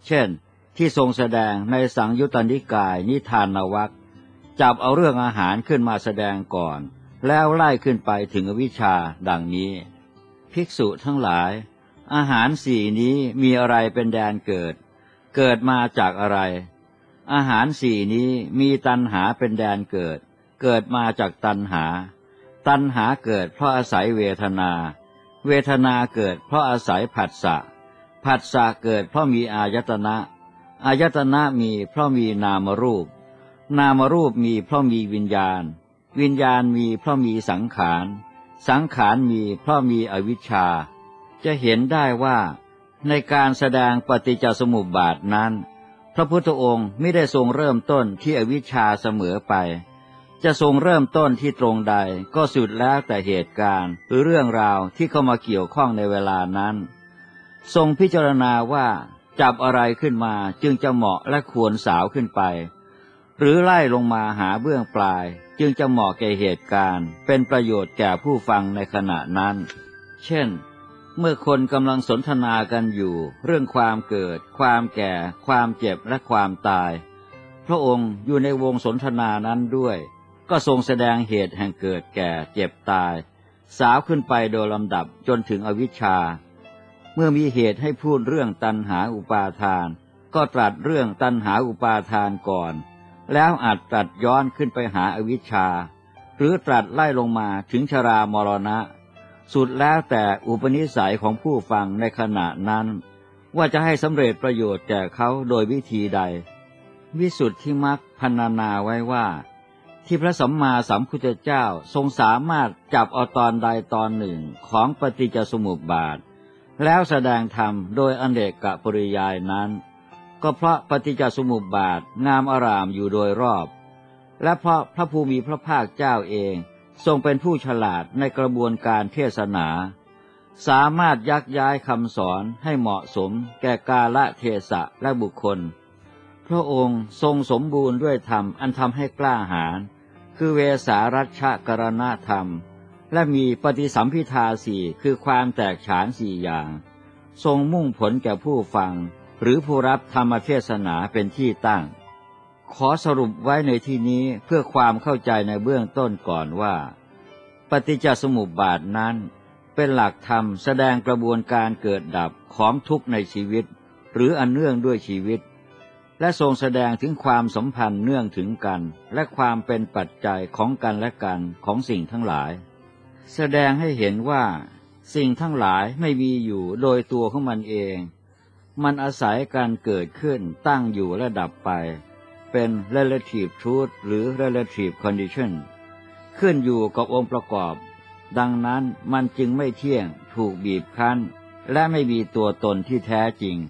เช่นที่ทรงแสดงในสังยุตตนิกายนิทานวรรคจับเอาเรื่องอาหารขึ้นมาแสดงก่อนแล้วไล่ขึ้นไปถึงอวิชชาดังนี้ภิกษุทั้งหลายอาหารสี่นี้มีอะไรเป็นแดนเกิดเกิดมาจากอะไรอาหารสี่นี้มีตัณหาเป็นแดนเกิดเกิดมาจากตัณหาตัณหาเกิดเพราะอาศัยเวทนาเวทนาเกิดเพราะอาศัยผัสสะผัสสะเกิดเพราะมีอายตนะอายตนะมีเพราะมีนามรูปนามรูปมีเพราะมีวิญญาณวิญญาณมีเพราะมีสังขารสังขารมีเพราะมีอวิชชาจะเห็นได้ว่าในการแสดงปฏิจจสมุปบาทนั้นพระพุทธองค์ไม่ได้ทรงเริ่มต้นที่อวิชชาเสมอไปจะทรงเริ่มต้นที่ตรงใดก็สุดแล้วแต่เหตุการณ์หรือเรื่องราวที่เข้ามาเกี่ยวข้องในเวลานั้นทรงพิจารณาว่าจับอะไรขึ้นมาจึงจะเหมาะและควรสาวขึ้นไปหรือไล่ลงมาหาเบื้องปลายจึงจะเหมาะแก่เหตุการณ์เป็นประโยชน์แก่ผู้ฟังในขณะนั้นเช่นเมื่อคนกำลังสนทนากันอยู่เรื่องความเกิดความแก่ความเจ็บและความตายพระองค์อยู่ในวงสนทนานั้นด้วยก็ทรงแสดงเหตุแห่งเกิดแก่เจ็บตายสาวขึ้นไปโดยลำดับจนถึงอวิชชาเมื่อมีเหตุให้พูดเรื่องตัณหาอุปาทานก็ตรัสเรื่องตัณหาอุปาทานก่อนแล้วอาจตรัสย้อนขึ้นไปหาอวิชชาหรือตรัสไล่ลงมาถึงชรามรณะสุดแล้วแต่อุปนิสัยของผู้ฟังในขณะนั้นว่าจะให้สำเร็จประโยชน์แก่เขาโดยวิธีใดวิสุทธิมรรคพรรณนาไว้ว่าที่พระสัมมาสัมพุทธเจ้าทรงสามารถจับเอาตอนใดตอนหนึ่งของปฏิจจสมุปบาทแล้วแสดงธรรมโดยอเนกปริยายนั้นก็เพราะปฏิจจสมุปบาทงามอร่ามอยู่โดยรอบและเพราะพระภูมิพระภาคเจ้าเองทรงเป็นผู้ฉลาดในกระบวนการเทศนาสามารถยักย้ายคำสอนให้เหมาะสมแก่กาลเทศะและบุคคลพระองค์ทรงสมบูรณ์ด้วยธรรมอันทำให้กล้าหาญคือเวสารัชชกรณธรรมและมีปฏิสัมภิทาสี่คือความแตกฉานสี่อย่างทรงมุ่งผลแก่ผู้ฟังหรือผู้รับธรรมเทศนาเป็นที่ตั้งขอสรุปไว้ในที่นี้เพื่อความเข้าใจในเบื้องต้นก่อนว่าปฏิจจสมุปบาทนั้นเป็นหลักธรรมแสดงกระบวนการเกิดดับของทุกข์ในชีวิตหรืออันเนื่องด้วยชีวิตและทรงแสดงถึงความสัมพันธ์เนื่องถึงกันและความเป็นปัจจัยของกันและกันของสิ่งทั้งหลายแสดงให้เห็นว่าสิ่งทั้งหลายไม่มีอยู่โดยตัวของมันเองมันอาศัยการเกิดขึ้นตั้งอยู่และดับไปเป็น relative truth หรือ relative condition ขึ้นอยู่กับองค์ประกอบดังนั้นมันจึงไม่เที่ยงถูกบีบคั้นและไม่มีตัวตนที่แท้จริง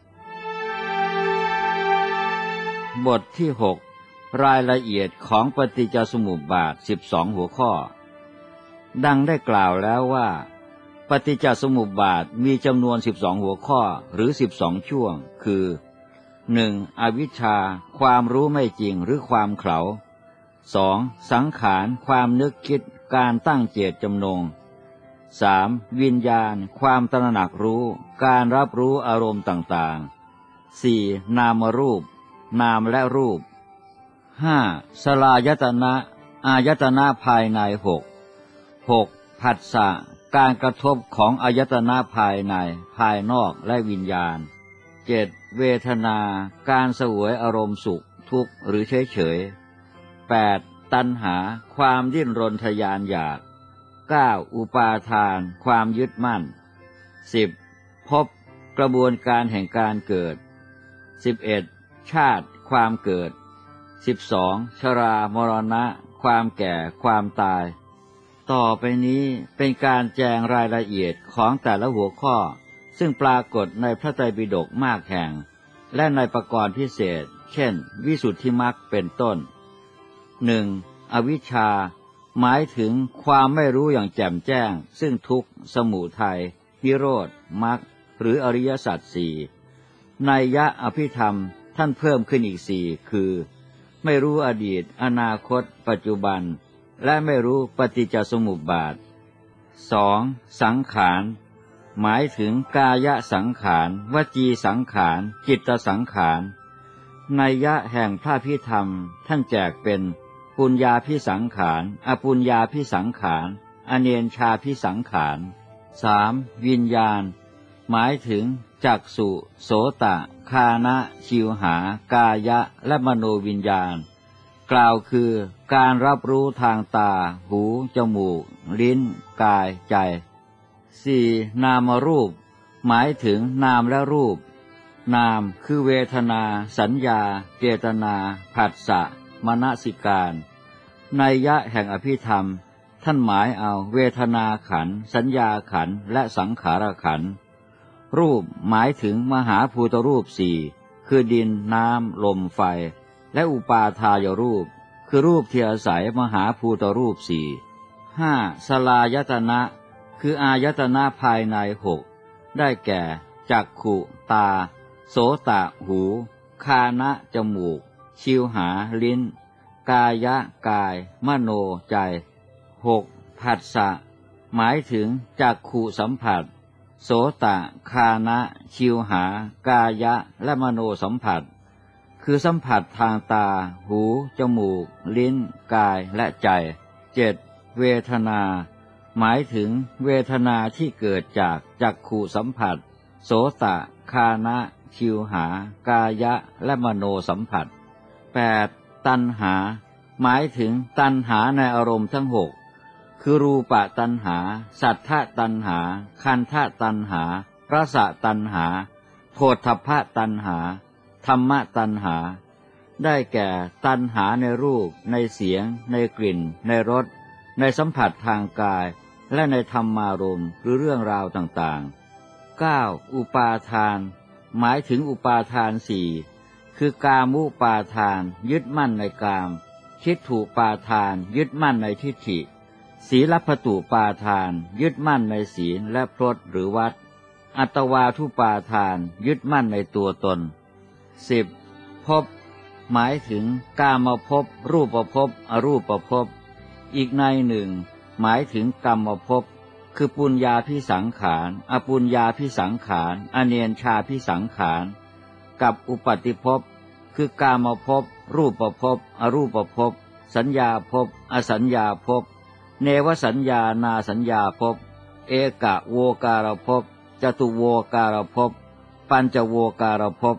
บทที่6รายละเอียดของปฏิจจสมุปบาท12หัวข้อดังได้กล่าวแล้วว่าปฏิจจสมุปบาทมีจำนวน12หัวข้อหรือ12ช่วงคือ 1. อวิชชาความรู้ไม่จริงหรือความเขลา 2. สังขารความนึกคิดการตั้งเจตจำนง 3. วิญญาณความตระหนักรู้การรับรู้อารมณ์ต่างๆ 4. นามรูปนามและรูป 5. สลายตนะอายตนะภายใน 6. ผัสสะการกระทบของอายตนะภายในภายนอกและวิญญาณ 7. เวทนาการเสวยอารมณ์สุขทุกข์หรือเฉยๆ 8. ตัณหาความดิ้นรนทยานอยาก 9. อุปาทานความยึดมั่น 10. ภพกระบวนการแห่งการเกิด 11. ชาติความเกิด 12. ชรามรณะความแก่ความตายต่อไปนี้เป็นการแจงรายละเอียดของแต่ละหัวข้อซึ่งปรากฏในพระไตรปิฎกมากแห่งและในประกรณ์พิเศษเช่นวิสุทธิมรรคเป็นต้น 1. อวิชชาหมายถึงความไม่รู้อย่างแจ่มแจ้งซึ่งทุกข์สมุทัยนิโรธมรรคหรืออริยสัจสี่นัยยะอภิธรรมท่านเพิ่มขึ้นอีกสี่คือไม่รู้อดีตอนาคตปัจจุบันและไม่รู้ปฏิจจสมุปบาท 2. สังขารหมายถึงกายสังขารวจีสังขารจิตสังขารนัยยะแห่งพระพิธรรมท่านแจกเป็นปุญญาภิสังขารอปุญญาภิสังขารอเนญชาภิสังขาร 3. วิญญาณหมายถึงจักษุโสตคานะชิวหากายะและมโนวิญญาณกล่าวคือการรับรู้ทางตาหูจมูกลิ้นกายใจ 4. นามรูปหมายถึงนามและรูปนามคือเวทนาสัญญาเจตนาผัสสะมนสิการนัยยะแห่งอภิธรรมท่านหมายเอาเวทนาขันธ์สัญญาขันธ์และสังขารขันธ์รูปหมายถึงมหาภูตรูปสี่คือดินน้ำลมไฟและอุปาทายรูปคือรูปที่อาศัยมหาภูตรูปสี่ 5. สลายตนะคืออายตนะภายในหกได้แก่จักขุตาโสตหูคานะจมูกชิวหาลิ้นกายะกายมโนใจ 6. ผัสสะหมายถึงจักขุสัมผัสโสตคานะชิวหากายะและมโนสัมผัสคือสัมผัสทางตาหูจมูกลิ้นกายและใจ 7. เวทนาหมายถึงเวทนาที่เกิดจากจักขุสัมผัสโสตคานะชิวหากายะและมโนสัมผัส 8. ตัณหาหมายถึงตัณหาในอารมณ์ทั้งหกคือรูปตัณหาสัทธตัณหาคันธตัณหารสตัณหาโผฏฐัพพตัณหาธัมมตัณหาได้แก่ตัณหาในรูปในเสียงในกลิ่นในรสในสัมผัสทางกายและในธรรมารมณ์หรือเรื่องราวต่างๆ 9. อุปาทานหมายถึงอุปาทานสี่คือกามุปาทานยึดมั่นในกามทิฏฐุปาทานยึดมั่นในทิฏฐิศีลพัตตุปาทานยึดมั่นในศีลและพรตหรือวัดอัตวาทุปาทานยึดมั่นในตัวตน 10. ภพหมายถึงกามภพรูปภพอรูปภพอีกในหนึ่งหมายถึงกรรมภพคือปุญญาภิสังขารอปุญญาภิสังขารอเนญชาภิสังขารกับอุปาติภพคือกามภพรูปภพอรูปภพสัญญาภพอสัญญาภพเนวสัญญานาสัญญาภพเอกะโวการภพจตุโวการภพปัญจโวการภพ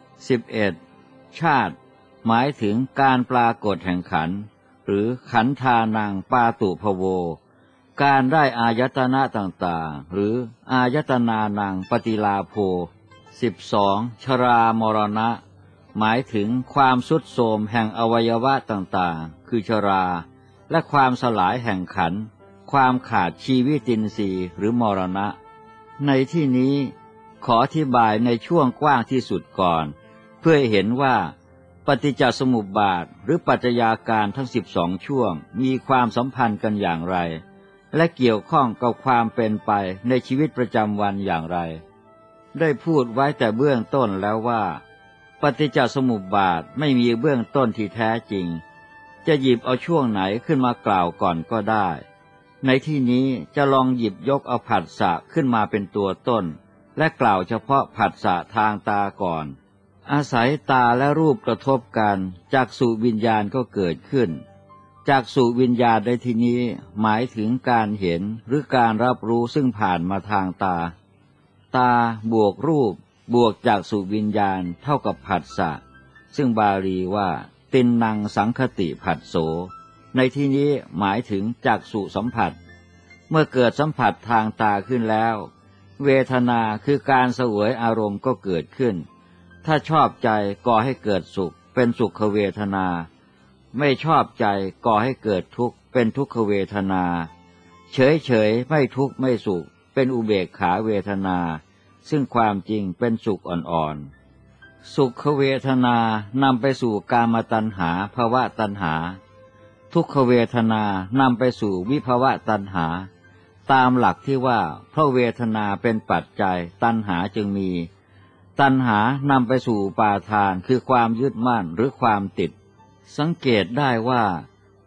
11. ชาติหมายถึงการปรากฏแห่งขันธ์หรือขันธานังปาตุภโวการได้อายตนะต่างๆหรืออายตนานังปฏิลาโภ 12. ชรามรณะหมายถึงความทรุดโทรมแห่งอวัยวะต่างๆคือชราและความสลายแห่งขันธ์ความขาดชีวิตินทรีย์หรือมรณะในที่นี้ขออธิบายในช่วงกว้างที่สุดก่อนเพื่อให้เห็นว่าปฏิจจสมุปบาทหรือปัจจัยาการทั้ง12ช่วงมีความสัมพันธ์กันอย่างไรและเกี่ยวข้องกับความเป็นไปในชีวิตประจำวันอย่างไรได้พูดไว้แต่เบื้องต้นแล้วว่าปฏิจจสมุปบาทไม่มีเบื้องต้นที่แท้จริงจะหยิบเอาช่วงไหนขึ้นมากล่าวก่อนก็ได้ในที่นี้จะลองหยิบยกเอาผัสสะขึ้นมาเป็นตัวต้นและกล่าวเฉพาะผัสสะทางตาก่อนอาศัยตาและรูปกระทบกันจักษุวิญญาณก็เกิดขึ้นจักษุวิญญาณในที่นี้หมายถึงการเห็นหรือการรับรู้ซึ่งผ่านมาทางตาตาบวกรูปบวกจักษุวิญญาณเท่ากับผัสสะซึ่งบาลีว่าตินนังสังคติผัสโสในที่นี้หมายถึงจักษุสัมผัสเมื่อเกิดสัมผัสทางตาขึ้นแล้วเวทนาคือการเสวยอารมณ์ก็เกิดขึ้นถ้าชอบใจก่อให้เกิดสุขเป็นสุขเวทนาไม่ชอบใจก่อให้เกิดทุกข์เป็นทุกขเวทนาเฉยๆไม่ทุกข์ไม่สุขเป็นอุเบกขาเวทนาซึ่งความจริงเป็นสุขอ่อนๆสุขเวทนานำไปสู่กามตัณหาภวตัณหาทุกขเวทนานำไปสู่วิภวตัณหาตามหลักที่ว่าเพราะเวทนาเป็นปัจจัยตัณหาจึงมีตัณหานำไปสู่อุปาทานคือความยึดมั่นหรือความติดสังเกตได้ว่า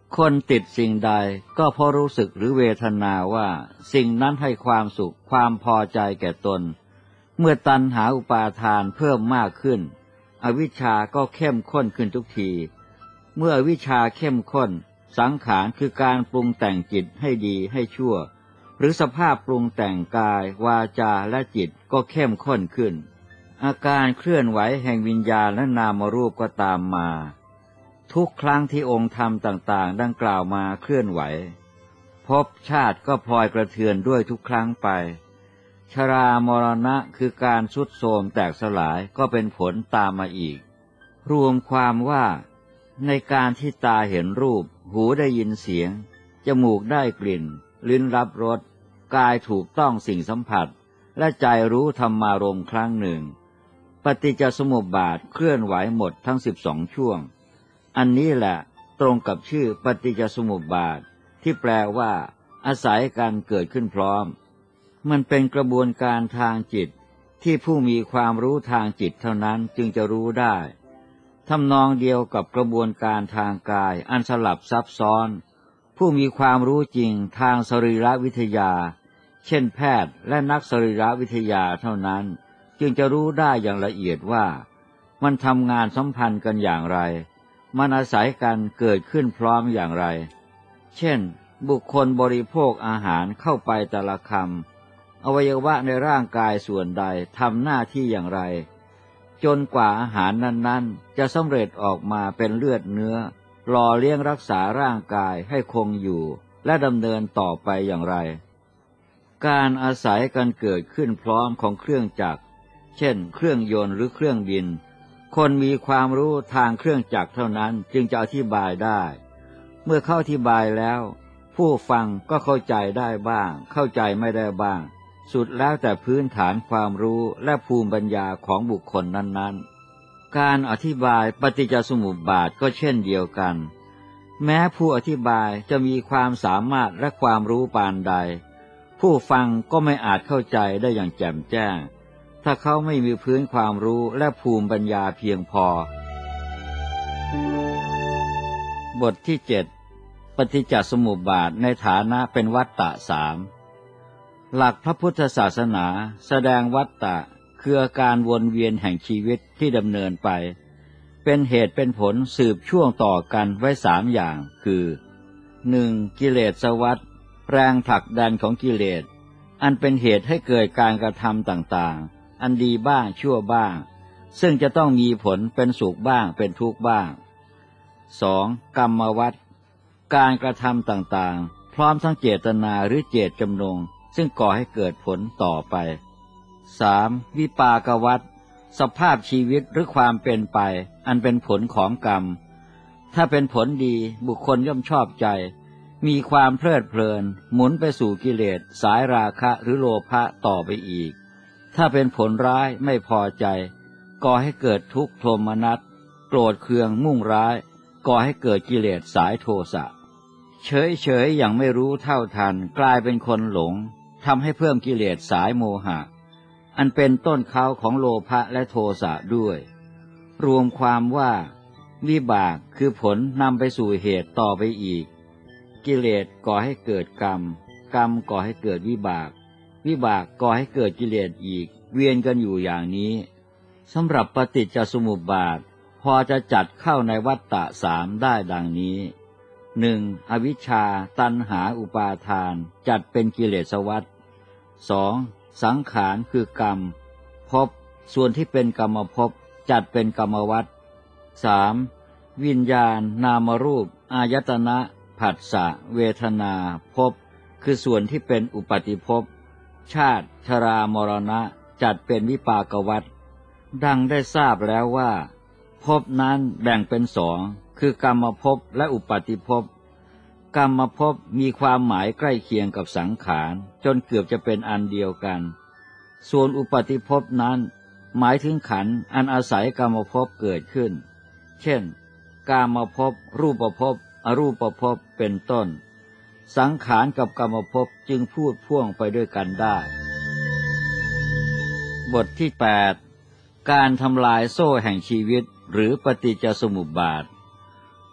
คนติดสิ่งใดก็เพราะรู้สึกหรือเวทนาว่าสิ่งนั้นให้ความสุขความพอใจแก่ตนเมื่อตัณหาอุปาทานเพิ่มมากขึ้นอวิชชาก็เข้มข้นขึ้นทุกทีเมื่ออวิชชาเข้มข้นสังขารคือการปรุงแต่งจิตให้ดีให้ชั่วหรือสภาพปรุงแต่งกายวาจาและจิตก็เข้มข้นขึ้นอาการเคลื่อนไหวแห่งวิญญาณและนามรูปก็ตามมาทุกครั้งที่องค์ธรรมต่างๆดังกล่าวมาเคลื่อนไหวภพชาติก็พลอยกระเทือนด้วยทุกครั้งไปชรามรณะคือการทรุดโทรมแตกสลายก็เป็นผลตามมาอีกรวมความว่าในการที่ตาเห็นรูปหูได้ยินเสียงจมูกได้กลิ่นลิ้นรับรสกายถูกต้องสิ่งสัมผัสและใจรู้ธรรมารมณ์ครั้งหนึ่งปฏิจจสมุปบาทเคลื่อนไหวหมดทั้ง12ช่วงอันนี้แหละตรงกับชื่อปฏิจจสมุปบาทที่แปลว่าอาศัยกันเกิดขึ้นพร้อมมันเป็นกระบวนการทางจิตที่ผู้มีความรู้ทางจิตเท่านั้นจึงจะรู้ได้ทำนองเดียวกับกระบวนการทางกายอันสลับซับซ้อนผู้มีความรู้จริงทางสรีรวิทยาเช่นแพทย์และนักสรีรวิทยาเท่านั้นจึงจะรู้ได้อย่างละเอียดว่ามันทำงานสัมพันธ์กันอย่างไรมันอาศัยกันเกิดขึ้นพร้อมอย่างไรเช่นบุคคลบริโภคอาหารเข้าไปแต่ละคำอวัยวะในร่างกายส่วนใดทำหน้าที่อย่างไรจนกว่าอาหารนั้นๆจะสำเร็จออกมาเป็นเลือดเนื้อหล่อเลี้ยงรักษาร่างกายให้คงอยู่และดำเนินต่อไปอย่างไรการอาศัยกันเกิดขึ้นพร้อมของเครื่องจักรเช่นเครื่องยนต์หรือเครื่องบินคนมีความรู้ทางเครื่องจักรเท่านั้นจึงจะอธิบายได้เมื่อเข้าอธิบายแล้วผู้ฟังก็เข้าใจได้บ้างเข้าใจไม่ได้บ้างสุดแล้วแต่พื้นฐานความรู้และภูมิปัญญาของบุคคลนั้นๆการอธิบายปฏิจจสมุปบาทก็เช่นเดียวกันแม้ผู้อธิบายจะมีความสามารถและความรู้ปานใดผู้ฟังก็ไม่อาจเข้าใจได้อย่างแจ่มแจ้งถ้าเขาไม่มีพื้นความรู้และภูมิปัญญาเพียงพอบทที่7ปฏิจจสมุปบาทในฐานะเป็นวัฏฏะสามหลักพระพุทธศาสนาแสดงวัฏฏะคืออาการวนเวียนแห่งชีวิตที่ดำเนินไปเป็นเหตุเป็นผลสืบช่วงต่อกันไว้3อย่างคือ 1. กิเลสวัฏแรงผลักดันของกิเลสอันเป็นเหตุให้เกิดการกระทำต่างๆอันดีบ้างชั่วบ้างซึ่งจะต้องมีผลเป็นสุขบ้างเป็นทุกข์บ้าง 2. กรรมวัฏการกระทำต่างๆพร้อมทั้งเจตนาหรือเจตจำนงซึ่งก่อให้เกิดผลต่อไป 3. วิปากวัฏสภาพชีวิตหรือความเป็นไปอันเป็นผลของกรรมถ้าเป็นผลดีบุคคลย่อมชอบใจมีความเพลิดเพลินหมุนไปสู่กิเลสสายราคะหรือโลภะต่อไปอีกถ้าเป็นผลร้ายไม่พอใจก่อให้เกิดทุกข์โทมนัสโกรธเคืองมุ่งร้ายก่อให้เกิดกิเลสสายโทสะเฉยๆอย่างไม่รู้เท่าทันกลายเป็นคนหลงทำให้เพิ่มกิเลสสายโมหะอันเป็นต้นเขาของโลภะและโทสะด้วยรวมความว่าวิบากคือผลนำไปสู่เหตุต่อไปอีกกิเลสก่อให้เกิดกรรมกรรมก่อให้เกิดวิบากวิบากก่อให้เกิดกิเลสอีกเวียนกันอยู่อย่างนี้สำหรับปฏิจจสมุปบาทพอจะจัดเข้าในวัฏฏะสามได้ดังนี้ 1. อวิชชาตัณหาอุปาทานจัดเป็นกิเลสวัฏ 2. สังขารคือกรรมภพส่วนที่เป็นกรรมภพจัดเป็นกรรมวัฏ 3. วิญญาณนามรูปอายตนะผัสสะเวทนาภพคือส่วนที่เป็นอุปาติภพชาติชรามรณะจัดเป็นวิปากวัฏดังได้ทราบแล้วว่าภพนั้นแบ่งเป็นสองคือกรรมภพและอุปาติภพกรรมภพมีความหมายใกล้เคียงกับสังขารจนเกือบจะเป็นอันเดียวกันส่วนอุปาติภพนั้นหมายถึงขันธ์อันอาศัยกรรมภพเกิดขึ้นเช่นกามภพรูปภพอรูปภพเป็นต้นสังขารกับกรรมภพจึงพูดพ่วงไปด้วยกันได้บทที่8การทำลายโซ่แห่งชีวิตหรือปฏิจจสมุปบาท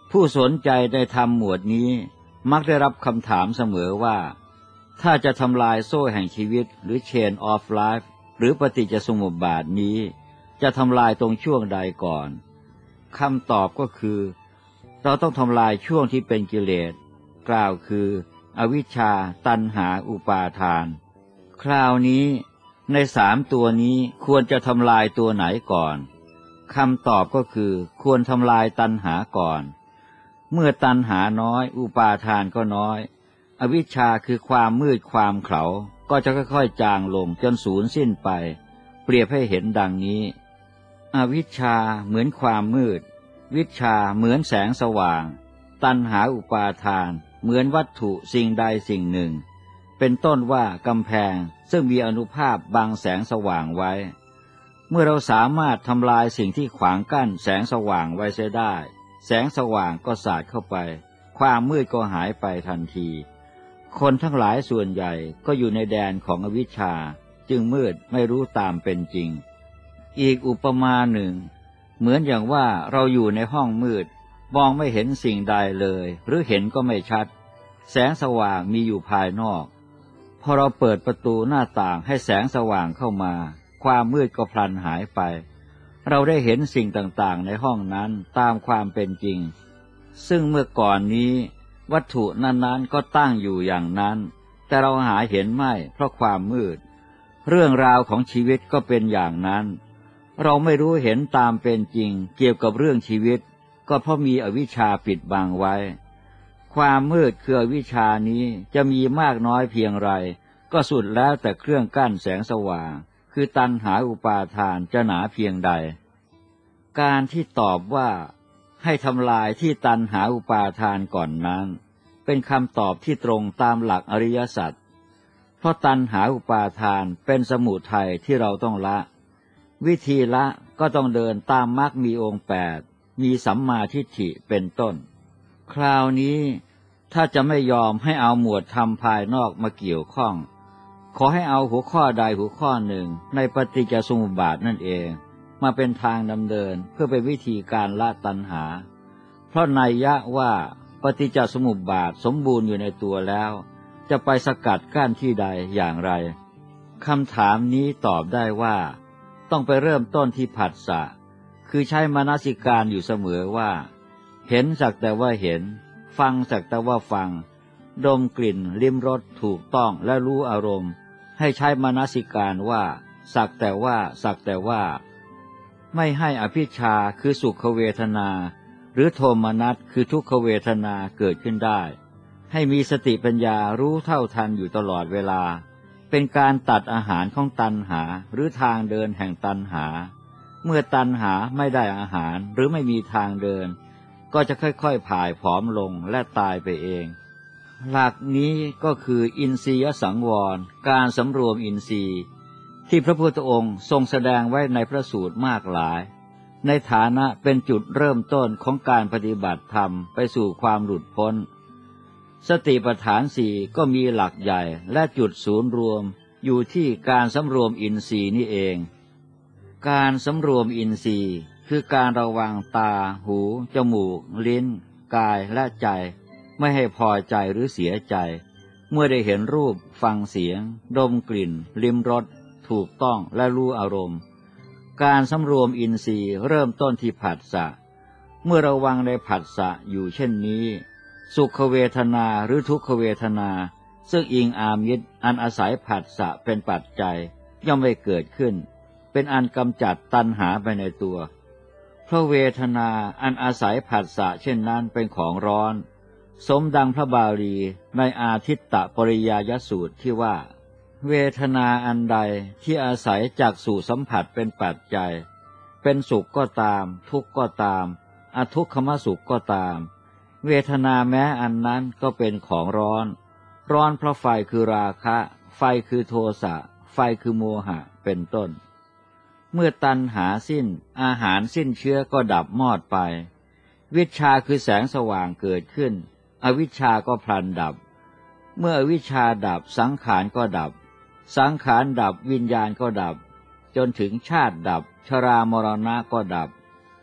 ผู้สนใจในธรรมหมวดนี้มักได้รับคำถามเสมอว่าถ้าจะทำลายโซ่แห่งชีวิตหรือ Chain of Life หรือปฏิจจสมุปบาทนี้จะทำลายตรงช่วงใดก่อนคำตอบก็คือเราต้องทำลายช่วงที่เป็นกิเลสกล่าวคืออวิชชาตัณหาอุปาทานคราวนี้ใน3ตัวนี้ควรจะทำลายตัวไหนก่อนคำตอบก็คือควรทำลายตัณหาก่อนเมื่อตัณหาน้อยอุปาทานก็น้อยอวิชชาคือความมืดความเขลาก็จะค่อยๆจางลงจนสูญสิ้นไปเปรียบให้เห็นดังนี้อวิชชาเหมือนความมืดวิชชาเหมือนแสงสว่างตัณหาอุปาทานเหมือนวัตถุสิ่งใดสิ่งหนึ่งเป็นต้นว่ากำแพงซึ่งมีอานุภาพบังแสงสว่างไว้เมื่อเราสามารถทำลายสิ่งที่ขวางกั้นแสงสว่างไว้เสียได้แสงสว่างก็สาดเข้าไปความมืดก็หายไปทันทีคนทั้งหลายส่วนใหญ่ก็อยู่ในแดนของอวิชชาจึงมืดไม่รู้ตามเป็นจริงอีกอุปมาหนึ่งเหมือนอย่างว่าเราอยู่ในห้องมืดมองไม่เห็นสิ่งใดเลยหรือเห็นก็ไม่ชัดแสงสว่างมีอยู่ภายนอกพอเราเปิดประตูหน้าต่างให้แสงสว่างเข้ามาความมืดก็พลันหายไปเราได้เห็นสิ่งต่างๆในห้องนั้นตามความเป็นจริงซึ่งเมื่อก่อนนี้วัตถุนั้นๆก็ตั้งอยู่อย่างนั้นแต่เราหาเห็นไม่เพราะความมืดเรื่องราวของชีวิตก็เป็นอย่างนั้นเราไม่รู้เห็นตามเป็นจริงเกี่ยวกับเรื่องชีวิตก็เพราะมีอวิชชาปิดบังไว้ความมืดคืออวิชชานี้จะมีมากน้อยเพียงไรก็สุดแล้วแต่เครื่องกั้นแสงสว่างคือตัณหาอุปาทานจะหนาเพียงใดการที่ตอบว่าให้ทำลายที่ตัณหาอุปาทานก่อนนั้นเป็นคำตอบที่ตรงตามหลักอริยสัจเพราะตัณหาอุปาทานเป็นสมุทัยที่เราต้องละวิธีละก็ต้องเดินตามมรรคมีองค์8มีสัมมาทิฏฐิเป็นต้นคราวนี้ถ้าจะไม่ยอมให้เอาหมวดธรรมภายนอกมาเกี่ยวข้องขอให้เอาหัวข้อใดหัวข้อหนึ่งในปฏิจจสมุปบาทนั่นเองมาเป็นทางดำเนินเพื่อเป็นวิธีการละตัณหาเพราะนัยยะว่าปฏิจจสมุปบาทสมบูรณ์อยู่ในตัวแล้วจะไปสกัดกั้นที่ใดอย่างไรคำถามนี้ตอบได้ว่าต้องไปเริ่มต้นที่ผัสสะคือใช้มนสิการอยู่เสมอว่าเห็นสักแต่ว่าเห็นฟังสักแต่ว่าฟังดมกลิ่นลิ้มรสถูกต้องและรู้อารมณ์ให้ใช้มนสิการว่าสักแต่ว่าสักแต่ว่าไม่ให้อภิชฌาคือสุขเวทนาหรือโทมนัสคือทุกขเวทนาเกิดขึ้นได้ให้มีสติปัญญารู้เท่าทันอยู่ตลอดเวลาเป็นการตัดอาหารของตัณหาหรือทางเดินแห่งตัณหาเมื่อตัณหาไม่ได้อาหารหรือไม่มีทางเดินก็จะค่อยๆผ่ายผอมลงและตายไปเองหลักนี้ก็คืออินทรียสังวรการสำรวมอินทรีย์ที่พระพุทธองค์ทรงแสดงไว้ในพระสูตรมากหลายในฐานะเป็นจุดเริ่มต้นของการปฏิบัติธรรมไปสู่ความหลุดพ้นสติปัฏฐานสี่ก็มีหลักใหญ่และจุดศูนย์รวมอยู่ที่การสำรวมอินทรีย์นี่เองการสำรวมอินทรีย์คือการระวังตาหูจมูกลิ้นกายและใจไม่ให้พอใจหรือเสียใจเมื่อได้เห็นรูปฟังเสียงดมกลิ่นลิ้มรสถูกต้องและรู้อารมณ์การสำรวมอินทรีย์เริ่มต้นที่ผัสสะเมื่อระวังในผัสสะอยู่เช่นนี้สุขเวทนาหรือทุกขเวทนาซึ่งอิงอามิตรอันอาศัยผัสสะเป็นปัจจัยย่อมไม่เกิดขึ้นเป็นอันกำจัดตัณหาไปในตัวเพราะเวทนาอันอาศัยผัสสะเช่นนั้นเป็นของร้อนสมดังพระบาลีในอาทิตตปริยายสูตรที่ว่าเวทนาอันใดที่อาศัยจักษุสัมผัสเป็นปัจจัยเป็นสุขก็ตามทุกข์ก็ตามอทุกขมสุขก็ตามเวทนาแม้อันนั้นก็เป็นของร้อนร้อนเพราะไฟคือราคะไฟคือโทสะไฟคือโมหะเป็นต้นเมื่อตัณหาสิ้นอาหารสิ้นเชื้อก็ดับมอดไปวิชชาคือแสงสว่างเกิดขึ้นอวิชชาก็พลันดับเมื่ออวิชชาดับสังขารก็ดับสังขารดับวิญญาณก็ดับจนถึงชาติดับชรามรณะก็ดับ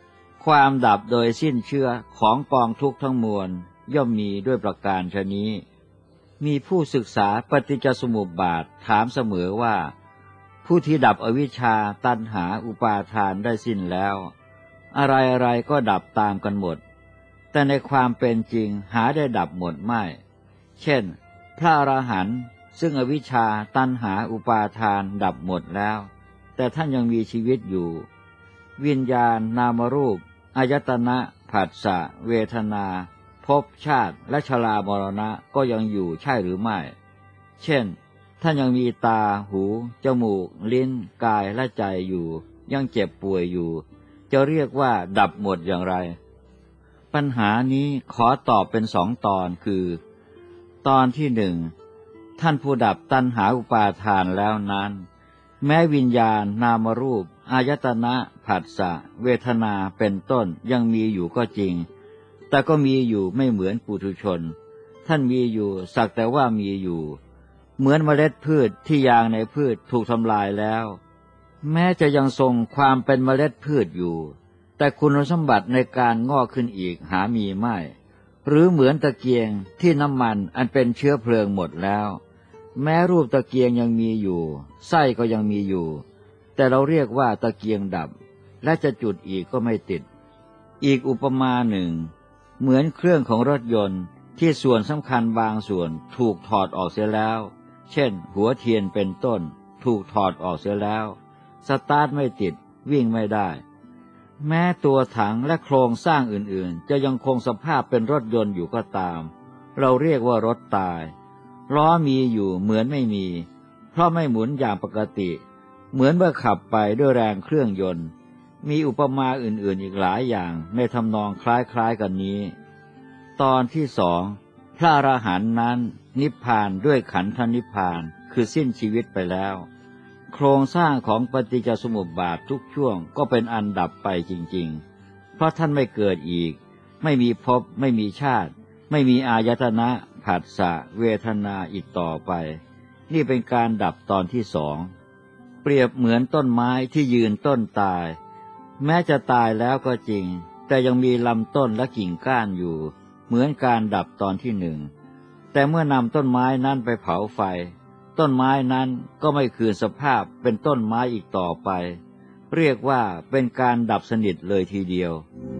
ความดับโดยสิ้นเชื้อของกองทุกข์ทั้งมวลย่อมมีด้วยประการชนี้มีผู้ศึกษาปฏิจจสมุปบาทถามเสมอว่าผู้ที่ดับอวิชชาตัณหาอุปาทานได้สิ้นแล้วอะไรๆก็ดับตามกันหมดแต่ในความเป็นจริงหาได้ดับหมดไม่เช่นพระอรหันต์ซึ่งอวิชชาตัณหาอุปาทานดับหมดแล้วแต่ท่านยังมีชีวิตอยู่วิญญาณนามรูปอายตนะผัสสะเวทนาภพชาติและชรามรณะก็ยังอยู่ใช่หรือไม่เช่นท่านยังมีตาหูจมูกลิ้นกายและใจอยู่ยังเจ็บป่วยอยู่จะเรียกว่าดับหมดอย่างไรปัญหานี้ขอตอบเป็นสองตอนคือตอนที่หนึ่งท่านผู้ดับตัณหาอุปาทานแล้วนั้นแม้วิญญาณนามรูปอายตนะผัสสะเวทนาเป็นต้นยังมีอยู่ก็จริงแต่ก็มีอยู่ไม่เหมือนปุถุชนท่านมีอยู่สักแต่ว่ามีอยู่เหมือนเมล็ดพืชที่ยางในพืชถูกทำลายแล้วแม้จะยังทรงความเป็นเมล็ดพืชอยู่แต่คุณสมบัติในการงอกขึ้นอีกหามีไม่หรือเหมือนตะเกียงที่น้ำมันอันเป็นเชื้อเพลิงหมดแล้วแม้รูปตะเกียงยังมีอยู่ไส้ก็ยังมีอยู่แต่เราเรียกว่าตะเกียงดับและจะจุดอีกก็ไม่ติดอีกอุปมาหนึ่งเหมือนเครื่องของรถยนต์ที่ส่วนสำคัญบางส่วนถูกถอดออกเสียแล้วเช่นหัวเทียนเป็นต้นถูกถอดออกเสียแล้วสตาร์ทไม่ติดวิ่งไม่ได้แม้ตัวถังและโครงสร้างอื่นๆจะยังคงสภาพเป็นรถยนต์อยู่ก็ตามเราเรียกว่ารถตายล้อมีอยู่เหมือนไม่มีเพราะไม่หมุนอย่างปกติเหมือนเมื่อขับไปด้วยแรงเครื่องยนต์มีอุปมาอื่นๆอีกหลายอย่างในทำนองคล้ายๆกันนี้ตอนที่สองพระอรหันต์นั้นนิพพานด้วยขันธนิพพานคือสิ้นชีวิตไปแล้วโครงสร้างของปฏิจจสมุปบาททุกช่วงก็เป็นอันดับไปจริงๆเพราะท่านไม่เกิดอีกไม่มีภพไม่มีชาติไม่มีอายตนะผัสสะเวทนาอีกต่อไปนี่เป็นการดับตอนที่สองเปรียบเหมือนต้นไม้ที่ยืนต้นตายแม้จะตายแล้วก็จริงแต่ยังมีลำต้นและกิ่งก้านอยู่เหมือนการดับตอนที่หนึ่งแต่เมื่อนำต้นไม้นั้นไปเผาไฟต้นไม้นั้นก็ไม่คืนสภาพเป็นต้นไม้อีกต่อไปเรียกว่าเป็นการดับสนิทเลยทีเดียว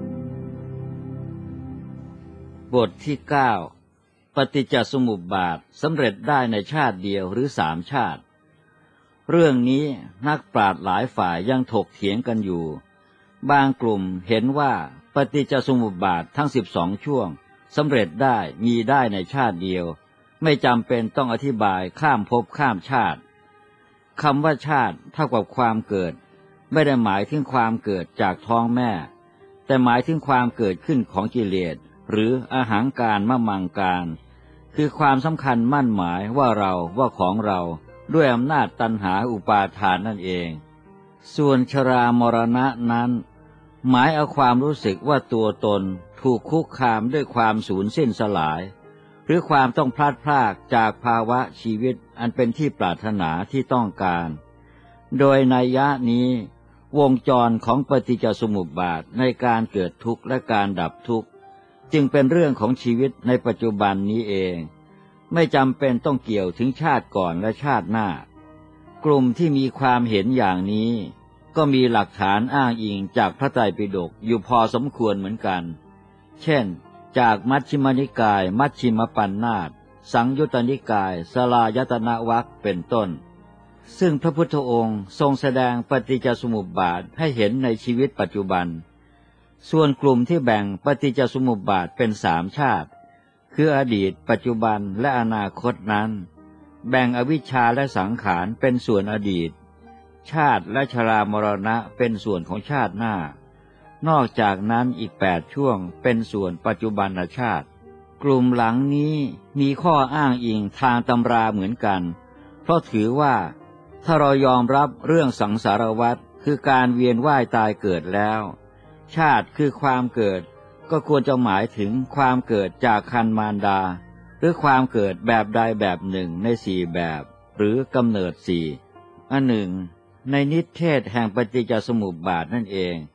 บทที่9ปฏิจจสมุปบาทสำเร็จได้ในชาติเดียวหรือ3 ชาติเรื่องนี้นักปราชญ์หลายฝ่ายยังถกเถียงกันอยู่บางกลุ่มเห็นว่าปฏิจจสมุปบาททั้ง12ช่วงสำเร็จได้มีได้ในชาติเดียวไม่จำเป็นต้องอธิบายข้ามภพข้ามชาติคำว่าชาติเท่ากับความเกิดไม่ได้หมายถึงความเกิดจากท้องแม่แต่หมายถึงความเกิดขึ้นของกิเลสหรืออหังการมมังการคือความสำคัญมั่นหมายว่าเราว่าของเราด้วยอำนาจตัณหาอุปาทานนั่นเองส่วนชรามรณะนั้นหมายเอาความรู้สึกว่าตัวตนถูกคุกคามด้วยความสูญสิ้นสลายหรือความต้องพลัดพรากจากภาวะชีวิตอันเป็นที่ปรารถนาที่ต้องการโดยนัยยะนี้วงจรของปฏิจจสมุปบาทในการเกิดทุกข์และการดับทุกข์จึงเป็นเรื่องของชีวิตในปัจจุบันนี้เองไม่จำเป็นต้องเกี่ยวถึงชาติก่อนและชาติหน้ากลุ่มที่มีความเห็นอย่างนี้ก็มีหลักฐานอ้างอิงจากพระไตรปิฎกอยู่พอสมควรเหมือนกันเช่นจากมัชฌิมนิกายมัชฌิมปัญนาถสังยุตตนิกายสลายตนะวรรคเป็นต้นซึ่งพระพุทธองค์ทรงแสดงปฏิจจสมุปบาทให้เห็นในชีวิตปัจจุบันส่วนกลุ่มที่แบ่งปฏิจจสมุปบาทเป็น3 ชาติคืออดีตปัจจุบันและอนาคตนั้นแบ่งอวิชชาและสังขารเป็นส่วนอดีตชาติและชรามรณะเป็นส่วนของชาติหน้านอกจากนั้นอีก8 ช่วงเป็นส่วนปัจจุบันชาติกลุ่มหลังนี้มีข้ออ้างอิงทางตำราเหมือนกันเพราะถือว่าถ้าเรายอมรับเรื่องสังสารวัฏคือการเวียนว่ายตายเกิดแล้วชาติคือความเกิดก็ควรจะหมายถึงความเกิดจากครรภ์มารดาหรือความเกิดแบบใดแบบหนึ่งใน4 แบบหรือกำเนิด4อันหนึ่งในนิเทศแห่งปฏิจจสมุปบาทนั่นเอง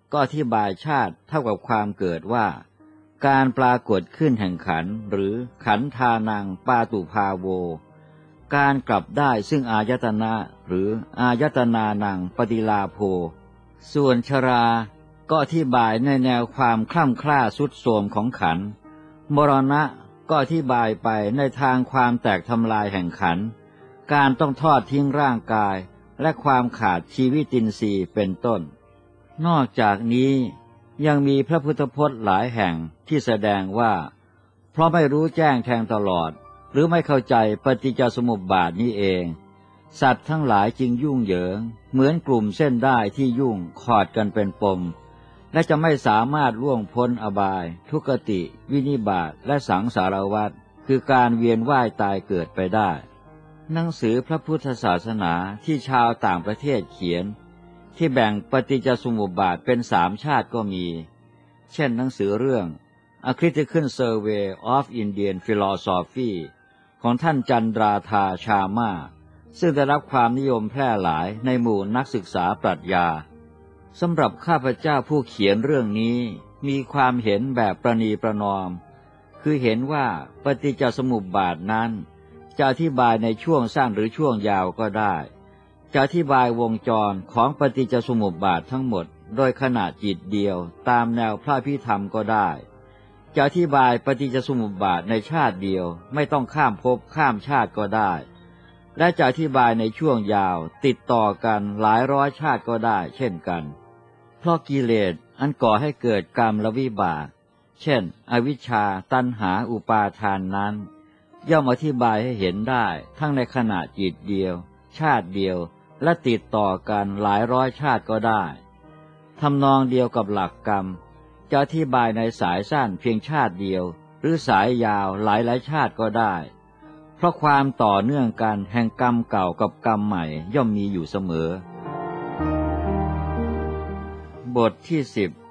ก็อธิบายชาติเท่ากับความเกิดว่าการปรากฏขึ้นแห่งขันธ์หรือขันธานังปาตุภาโวการกลับได้ซึ่งอายตนะหรืออายตนานังปฏิลาโภส่วนชราก็อธิบายในแนวความคล่ำคล้าทรุดโทรมของขันธ์มรณะก็อธิบายไปในทางความแตกทำลายแห่งขันธ์การต้องทอดทิ้งร่างกายและความขาดชีวิตินทรีย์เป็นต้นนอกจากนี้ยังมีพระพุทธพจน์หลายแห่งที่แสดงว่าเพราะไม่รู้แจ้งแทงตลอดหรือไม่เข้าใจปฏิจจสมุปบาทนี้เองสัตว์ทั้งหลายจึงยุ่งเหยิงเหมือนกลุ่มเส้นด้ายที่ยุ่งขอดกันเป็นปมและจะไม่สามารถล่วงพ้นอบายทุกขติวินิบาตและสังสารวัฏคือการเวียนว่ายตายเกิดไปได้หนังสือพระพุทธศาสนาที่ชาวต่างประเทศเขียนที่แบ่งปฏิจจสมุปบาทเป็น3 ชาติก็มีเช่นหนังสือเรื่อง A Critical Survey of Indian Philosophy ของท่านจันดราธาชามาซึ่งได้รับความนิยมแพร่หลายในหมู่นักศึกษาปรัชญาสำหรับข้าพเจ้าผู้เขียนเรื่องนี้มีความเห็นแบบประนีประนอมคือเห็นว่าปฏิจจสมุปบาทนั้นจะอธิบายในช่วงสั้นหรือช่วงยาวก็ได้จะอธิบายวงจรของปฏิจจสมุปบาททั้งหมดโดยขณะจิตเดียวตามแนวพระพิธรรมก็ได้จะอธิบายปฏิจจสมุปบาทในชาติเดียวไม่ต้องข้ามภพข้ามชาติก็ได้และจะอธิบายในช่วงยาวติดต่อกันหลายร้อยชาติก็ได้เช่นกันเพราะกิเลสอันก่อให้เกิดกรรมและวิบากเช่นอวิชชาตัณหาอุปาทานนั้นย่อมอธิบายให้เห็นได้ทั้งในขณะจิตเดียวชาติเดียวและติดต่อกันหลายร้อยชาติก็ได้ทำนองเดียวกับหลักกรรมจะอธิบายในสายสั้นเพียงชาติเดียวหรือสายยาวหลายชาติก็ได้เพราะความต่อเนื่องกันแห่งกรรมเก่ากับกรรมใหม่ย่อมมีอยู่เสมอบทที่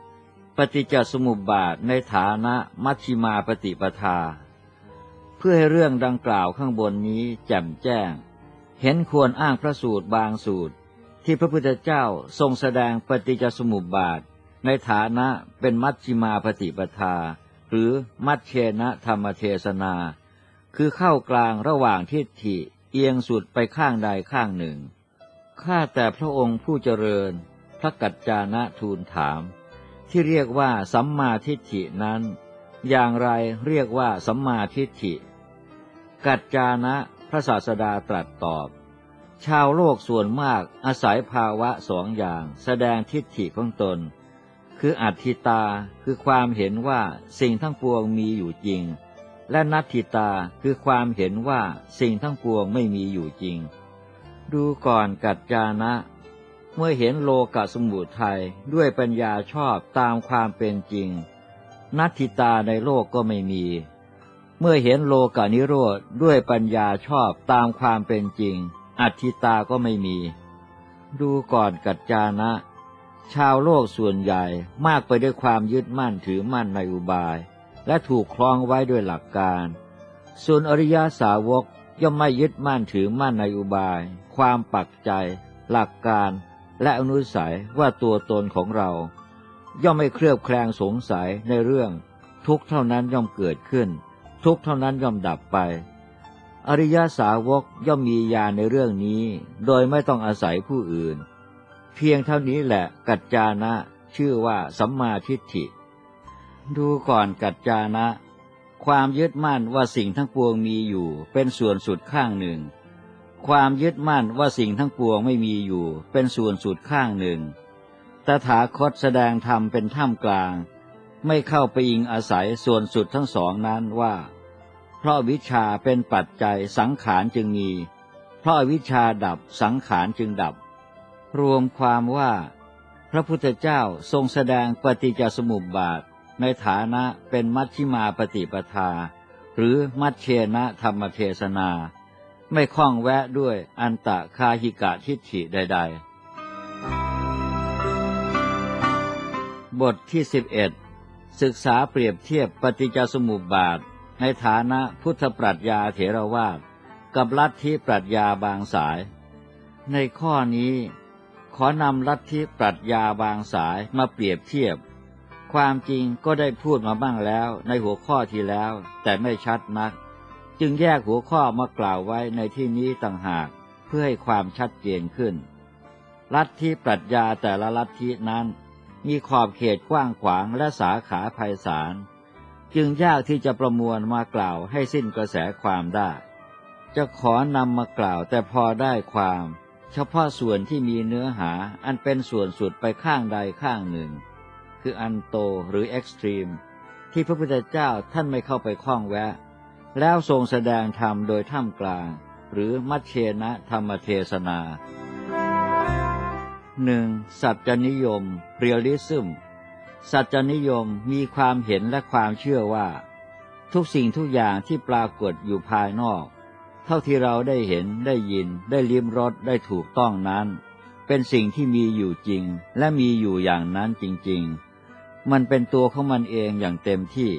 10ปฏิจจสมุปบาทในฐานะมัชฌิมาปฏิปทาเพื่อให้เรื่องดังกล่าวข้างบนนี้แจ่มแจ้งเห็นควรอ้างพระสูตรบางสูตรที่พระพุทธเจ้าทรงแสดงปฏิจจสมุปบาทในฐานะเป็นมัชฌิมาปฏิปทาหรือมัชเชนะธรรมเทศนาคือเข้ากลางระหว่างทิฏฐิเอียงสุดไปข้างใดข้างหนึ่งข้าแต่พระองค์ผู้เจริญพระกัจจานะทูลถามที่เรียกว่าสัมมาทิฏฐินั้นอย่างไรเรียกว่าสัมมาทิฏฐิกัจจานะพระศาสดาตรัสตอบชาวโลกส่วนมากอาศัยภาวะ2 อย่างแสดงทิฏฐิของตนคืออัตถิตาคือความเห็นว่าสิ่งทั้งปวงมีอยู่จริงและนัตถิตาคือความเห็นว่าสิ่งทั้งปวงไม่มีอยู่จริงดูก่อนกัจจานะเมื่อเห็นโลกสมุทัยด้วยปัญญาชอบตามความเป็นจริงนัตถิตาในโลกก็ไม่มีเมื่อเห็นโลกนิโรธด้วยปัญญาชอบตามความเป็นจริงอัตถิตาก็ไม่มีดูก่อนกัจจานะชาวโลกส่วนใหญ่มากไปด้วยความยึดมั่นถือมั่นในอุบายและถูกคล้องไว้ด้วยหลักการส่วนอริยสาวกย่อมไม่ยึดมั่นถือมั่นในอุบายความปักใจหลักการและอนุสัยว่าตัวตนของเราย่อมไม่เคลือบแคลงสงสัยในเรื่องทุกข์เท่านั้นย่อมเกิดขึ้นทุกข์เท่านั้นย่อมดับไปอริยสาวกย่อมมีญาณในเรื่องนี้โดยไม่ต้องอาศัยผู้อื่นเพียงเท่านี้แหละกัจจานะชื่อว่าสัมมาทิฏฐิดูก่อนกัจจานะความยึดมั่นว่าสิ่งทั้งปวงมีอยู่เป็นส่วนสุดข้างหนึ่งความยึดมั่นว่าสิ่งทั้งปวงไม่มีอยู่เป็นส่วนสุดข้างหนึ่งตถาคตแสดงธรรมเป็นท่ามกลางไม่เข้าไปอิงอาศัยส่วนสุดทั้ง2นั้นว่าเพราะวิชชาเป็นปัจจัยสังขารจึงมีเพราะอวิชชาดับสังขารจึงดับรวมความว่าพระพุทธเจ้าทรงแสดงปฏิจจสมุปบาทในฐานะเป็นมัชฌิมาปฏิปทาหรือมัชเชนะธรรมเทศนาไม่ข้องแวะด้วยอันตะคาหิกะทิฏฐิใดๆบทที่11ศึกษาเปรียบเทียบปฏิจจสมุปบาทในฐานะพุทธปรัชญาเถรวาทกับลัทธิปรัชญาบางสายในข้อนี้ขอนำลัทธิปรัชญาบางสายมาเปรียบเทียบความจริงก็ได้พูดมาบ้างแล้วในหัวข้อที่แล้วแต่ไม่ชัดนักจึงแยกหัวข้อมากล่าวไว้ในที่นี้ต่างหากเพื่อให้ความชัดเจนขึ้นลัทธิปรัชญาแต่ละลัทธินั้นมีขอบเขตกว้างขวางและสาขาไพศาลจึงยากที่จะประมวลมากล่าวให้สิ้นกระแสความได้จะขอนำมากล่าวแต่พอได้ความเฉพาะส่วนที่มีเนื้อหาอันเป็นส่วนสุดไปข้างใดข้างหนึ่งคืออันโตหรือเอ็กซ์ตรีมที่พระพุทธเจ้าท่านไม่เข้าไปข้องแวะแล้วทรงแสดงธรรมโดยท่ามกลางหรือมัชเชนะธรรมเทศนา 1. สัจจนิยม Realism สัจจนิยมมีความเห็นและความเชื่อว่าทุกสิ่งทุกอย่างที่ปรากฏอยู่ภายนอกเท่าที่เราได้เห็นได้ยินได้ลิ้มรสได้ถูกต้องนั้นเป็นสิ่งที่มีอยู่จริงและมีอยู่อย่างนั้นจริงๆมันเป็นตัวของมันเองอย่างเต็มที่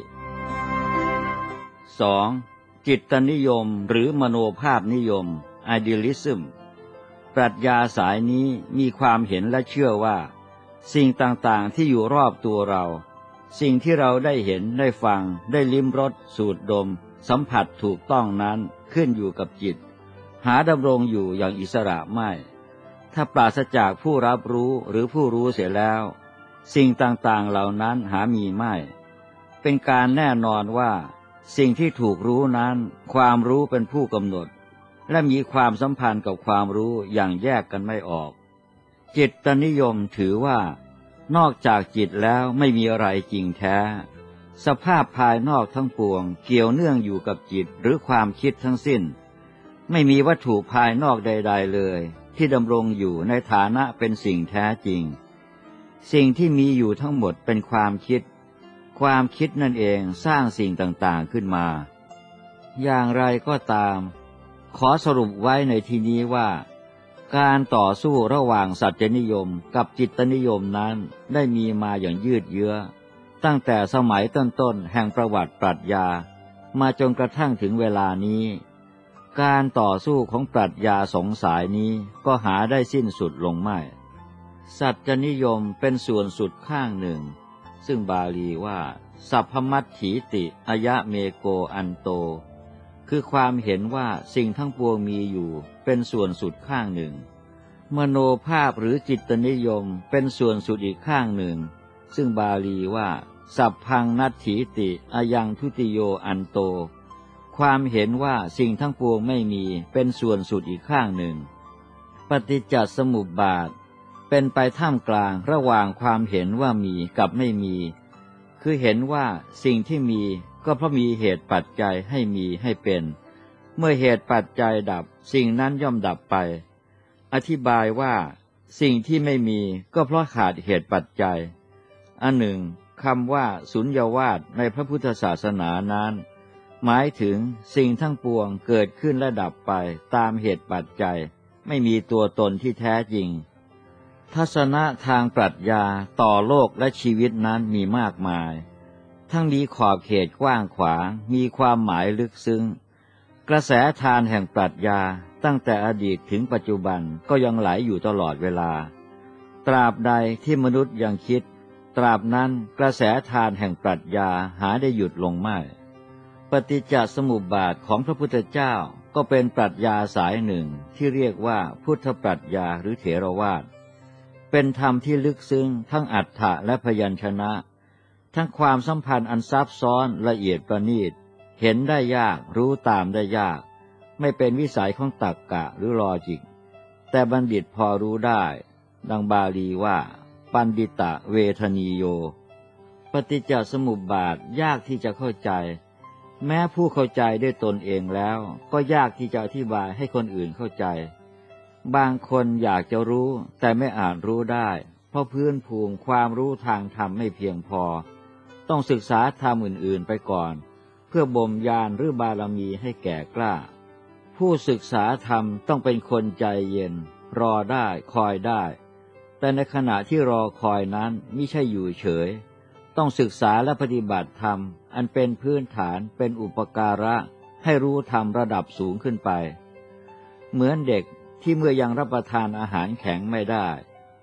2. จิตตนิยมหรือมโนภาพนิยม Idealism ปรัชญาสายนี้มีความเห็นและเชื่อว่าสิ่งต่างๆที่อยู่รอบตัวเราสิ่งที่เราได้เห็นได้ฟังได้ลิ้มรสสูดดมสัมผัสถูกต้องนั้นขึ้นอยู่กับจิตหาดำรงอยู่อย่างอิสระไม่ถ้าปราศจากผู้รับรู้หรือผู้รู้เสียแล้วสิ่งต่างๆเหล่านั้นหามีไม่เป็นการแน่นอนว่าสิ่งที่ถูกรู้นั้นความรู้เป็นผู้กำหนดและมีความสัมพันธ์กับความรู้อย่างแยกกันไม่ออกจิตตนิยมถือว่านอกจากจิตแล้วไม่มีอะไรจริงแท้สภาพภายนอกทั้งปวงเกี่ยวเนื่องอยู่กับจิตหรือความคิดทั้งสิ้นไม่มีวัตถุภายนอกใดๆเลยที่ดำรงอยู่ในฐานะเป็นสิ่งแท้จริงสิ่งที่มีอยู่ทั้งหมดเป็นความคิดความคิดนั่นเองสร้างสิ่งต่างๆขึ้นมาอย่างไรก็ตามขอสรุปไว้ในที่นี้ว่าการต่อสู้ระหว่างสัจจนิยมกับจิตตนิยมนั้นได้มีมาอย่างยืดเยื้อตั้งแต่สมัยต้นๆแห่งประวัติปรัชญามาจนกระทั่งถึงเวลานี้การต่อสู้ของปรัชญาสองสายนี้ก็หาได้สิ้นสุดลงไม่สัจจนิยมเป็นส่วนสุดข้างหนึ่งซึ่งบาลีว่าสัพพมัตถีติอยะเมโกอันโตคือความเห็นว่าสิ่งทั้งปวงมีอยู่เป็นส่วนสุดข้างหนึ่งมโนภาพหรือจิตตนิยมเป็นส่วนสุดอีกข้างหนึ่งซึ่งบาลีว่าสัพพังนัตถีติอยังทุติโยอันโตความเห็นว่าสิ่งทั้งปวงไม่มีเป็นส่วนสุดอีกข้างหนึ่งปฏิจจสมุปบาทเป็นไปท่ามกลางระหว่างความเห็นว่ามีกับไม่มีคือเห็นว่าสิ่งที่มีก็เพราะมีเหตุปัจจัยให้มีให้เป็นเมื่อเหตุปัจจัยดับสิ่งนั้นย่อมดับไปอธิบายว่าสิ่งที่ไม่มีก็เพราะขาดเหตุปัจจัยอันหนึ่งคำว่าสุญญวาสในพระพุทธศาสนานั้นหมายถึงสิ่งทั้งปวงเกิดขึ้นและดับไปตามเหตุปัจจัยไม่มีตัวตนที่แท้จริงทัศนะทางปรัชญาต่อโลกและชีวิตนั้นมีมากมายทั้งมีขอบเขตกว้างขวางมีความหมายลึกซึ้งกระแสทานแห่งปรัชญาตั้งแต่อดีตถึงปัจจุบันก็ยังไหลอยู่ตลอดเวลาตราบใดที่มนุษย์ยังคิดตราบนั้นกระแสทานแห่งปรัชญาหาได้หยุดลงไม่ปฏิจจสมุปบาทของพระพุทธเจ้าก็เป็นปรัชญาสายหนึ่งที่เรียกว่าพุทธปรัชญาหรือเถรวาทเป็นธรรมที่ลึกซึ้งทั้งอรรถะและพยัญชนะทั้งความสัมพันธ์อันซับซ้อนละเอียดประณีตเห็นได้ยากรู้ตามได้ยากไม่เป็นวิสัยของตรรกะหรือลอจิกแต่บัณฑิตพอรู้ได้ดังบาลีว่าปัณฑิตะเวทนีโยปฏิจจสมุปบาทยากที่จะเข้าใจแม้ผู้เข้าใจด้วยตนเองแล้วก็ยากที่จะอธิบายให้คนอื่นเข้าใจบางคนอยากจะรู้แต่ไม่อาจรู้ได้เพราะพื้นภูมิความรู้ทางธรรมไม่เพียงพอต้องศึกษาธรรมอื่นๆไปก่อนเพื่อบ่มญาณหรือบารมีให้แก่กล้าผู้ศึกษาธรรมต้องเป็นคนใจเย็นรอได้คอยได้แต่ในขณะที่รอคอยนั้นมิใช่อยู่เฉยต้องศึกษาและปฏิบัติธรรมอันเป็นพื้นฐานเป็นอุปการะให้รู้ธรรมระดับสูงขึ้นไปเหมือนเด็กที่เมื่อยังรับประทานอาหารแข็งไม่ได้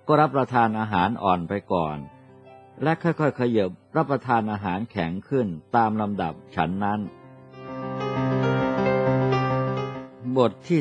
ก็รับประทานอาหารอ่อนไปก่อนและค่อยๆขยับรับประทานอาหารแข็งขึ้นตามลำดับฉันนั้นบทที่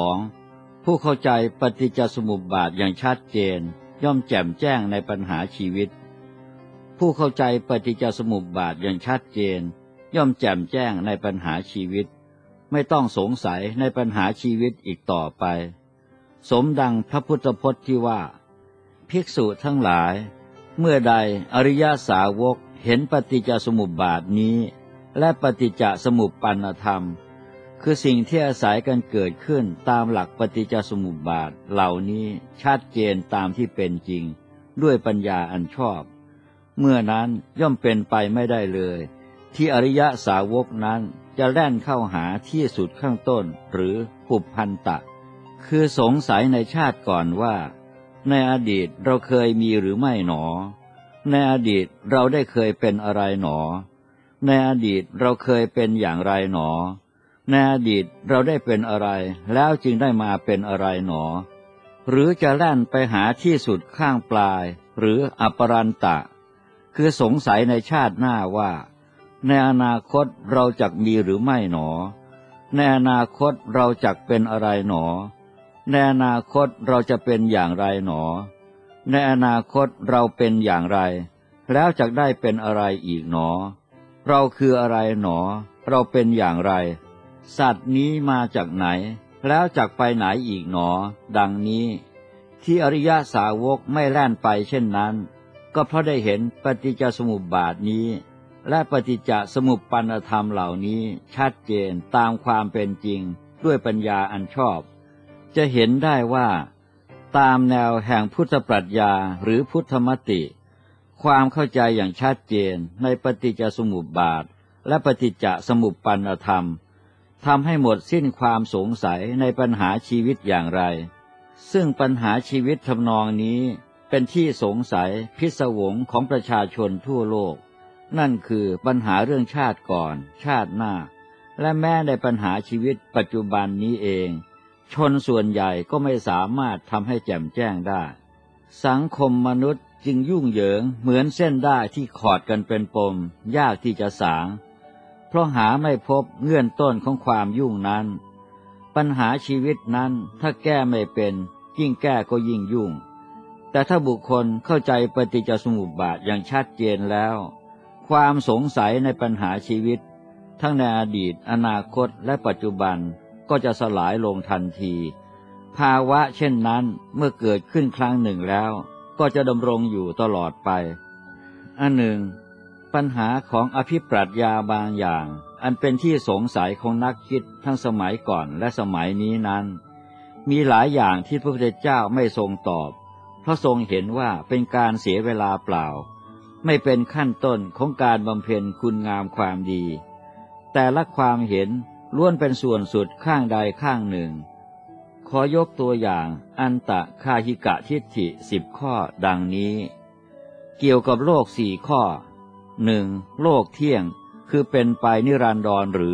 12ผู้เข้าใจปฏิจจสมุปบาทอย่างชัดเจนย่อมแจ่มแจ้งในปัญหาชีวิตผู้เข้าใจปฏิจจสมุปบาทอย่างชัดเจนย่อมแจ่มแจ้งในปัญหาชีวิตไม่ต้องสงสัยในปัญหาชีวิตอีกต่อไปสมดังพระพุทธพจน์ที่ว่าภิกษุทั้งหลายเมื่อใดอริยสาวกเห็นปฏิจจสมุปบาทนี้และปฏิจจสมุปปนธรรมคือสิ่งที่อาศัยกันเกิดขึ้นตามหลักปฏิจจสมุปบาทเหล่านี้ชัดเจนตามที่เป็นจริงด้วยปัญญาอันชอบเมื่อนั้นย่อมเป็นไปไม่ได้เลยที่อริยสาวกนั้นจะแล่นเข้าหาที่สุดข้างต้นหรือปุพพันตะคือสงสัยในชาติก่อนว่าในอดีตเราเคยมีหรือไม่หนอในอดีตเราได้เคยเป็นอะไรหนอในอดีตเราเคยเป็นอย่างไรหนอในอดีตเราได้เป็นอะไรแล้วจึงได้มาเป็นอะไรหนอหรือจะแล่นไปหาที่สุดข้างปลายหรืออปรันตะคือสงสัยในชาติหน้าว่าในอนาคตเราจักมีหรือไม่หนอในอนาคตเราจักเป็นอะไรหนอในอนาคตเราจะเป็นอย่างไรหนอในอนาคตเราเป็นอย่างไรแล้วจักได้เป็นอะไรอีกหนอเราคืออะไรหนอเราเป็นอย่างไรสัตว์นี้มาจากไหนแล้วจักไปไหนอีกหนอดังนี้ที่อริยสาวกไม่แล่นไปเช่นนั้นก็เพราะได้เห็นปฏิจจสมุปบาทนี้และปฏิจจสมุปปนธรรมเหล่านี้ชัดเจนตามความเป็นจริงด้วยปัญญาอันชอบจะเห็นได้ว่าตามแนวแห่งพุทธปรัชญาหรือพุทธมติความเข้าใจอย่างชัดเจนในปฏิจจสมุปบาทและปฏิจจสมุปปนธรรมทำให้หมดสิ้นความสงสัยในปัญหาชีวิตอย่างไรซึ่งปัญหาชีวิตทำนองนี้เป็นที่สงสัยพิศวงของประชาชนทั่วโลกนั่นคือปัญหาเรื่องชาติก่อนชาติหน้าและแม้ในปัญหาชีวิตปัจจุบันนี้เองชนส่วนใหญ่ก็ไม่สามารถทำให้แจ่มแจ้งได้สังคมมนุษย์จึงยุ่งเหยิงเหมือนเส้นด้ายที่ขอดกันเป็นปมยากที่จะสางเพราะหาไม่พบเงื่อนต้นของความยุ่งนั้นปัญหาชีวิตนั้นถ้าแก้ไม่เป็นยิ่งแก้ก็ยิ่งยุ่งแต่ถ้าบุคคลเข้าใจปฏิจจสมุปบาทอย่างชัดเจนแล้วความสงสัยในปัญหาชีวิตทั้งในอดีตอนาคตและปัจจุบันก็จะสลายลงทันทีภาวะเช่นนั้นเมื่อเกิดขึ้นครั้งหนึ่งแล้วก็จะดำรงอยู่ตลอดไปอันหนึ่งปัญหาของอภิปรัชญาบางอย่างอันเป็นที่สงสัยของนักคิดทั้งสมัยก่อนและสมัยนี้นั้นมีหลายอย่างที่พระพุทธเจ้าไม่ทรงตอบเพราะทรงเห็นว่าเป็นการเสียเวลาเปล่าไม่เป็นขั้นต้นของการบำเพ็ญคุณงามความดีแต่ละความเห็นล้วนเป็นส่วนสุดข้างใดข้างหนึ่งขอยกตัวอย่างอันตะคาหิกะทิฏฐิ10 ข้อดังนี้เกี่ยวกับโลก4 ข้อ 1. โลกเที่ยงคือเป็นไปนิรันดรหรือ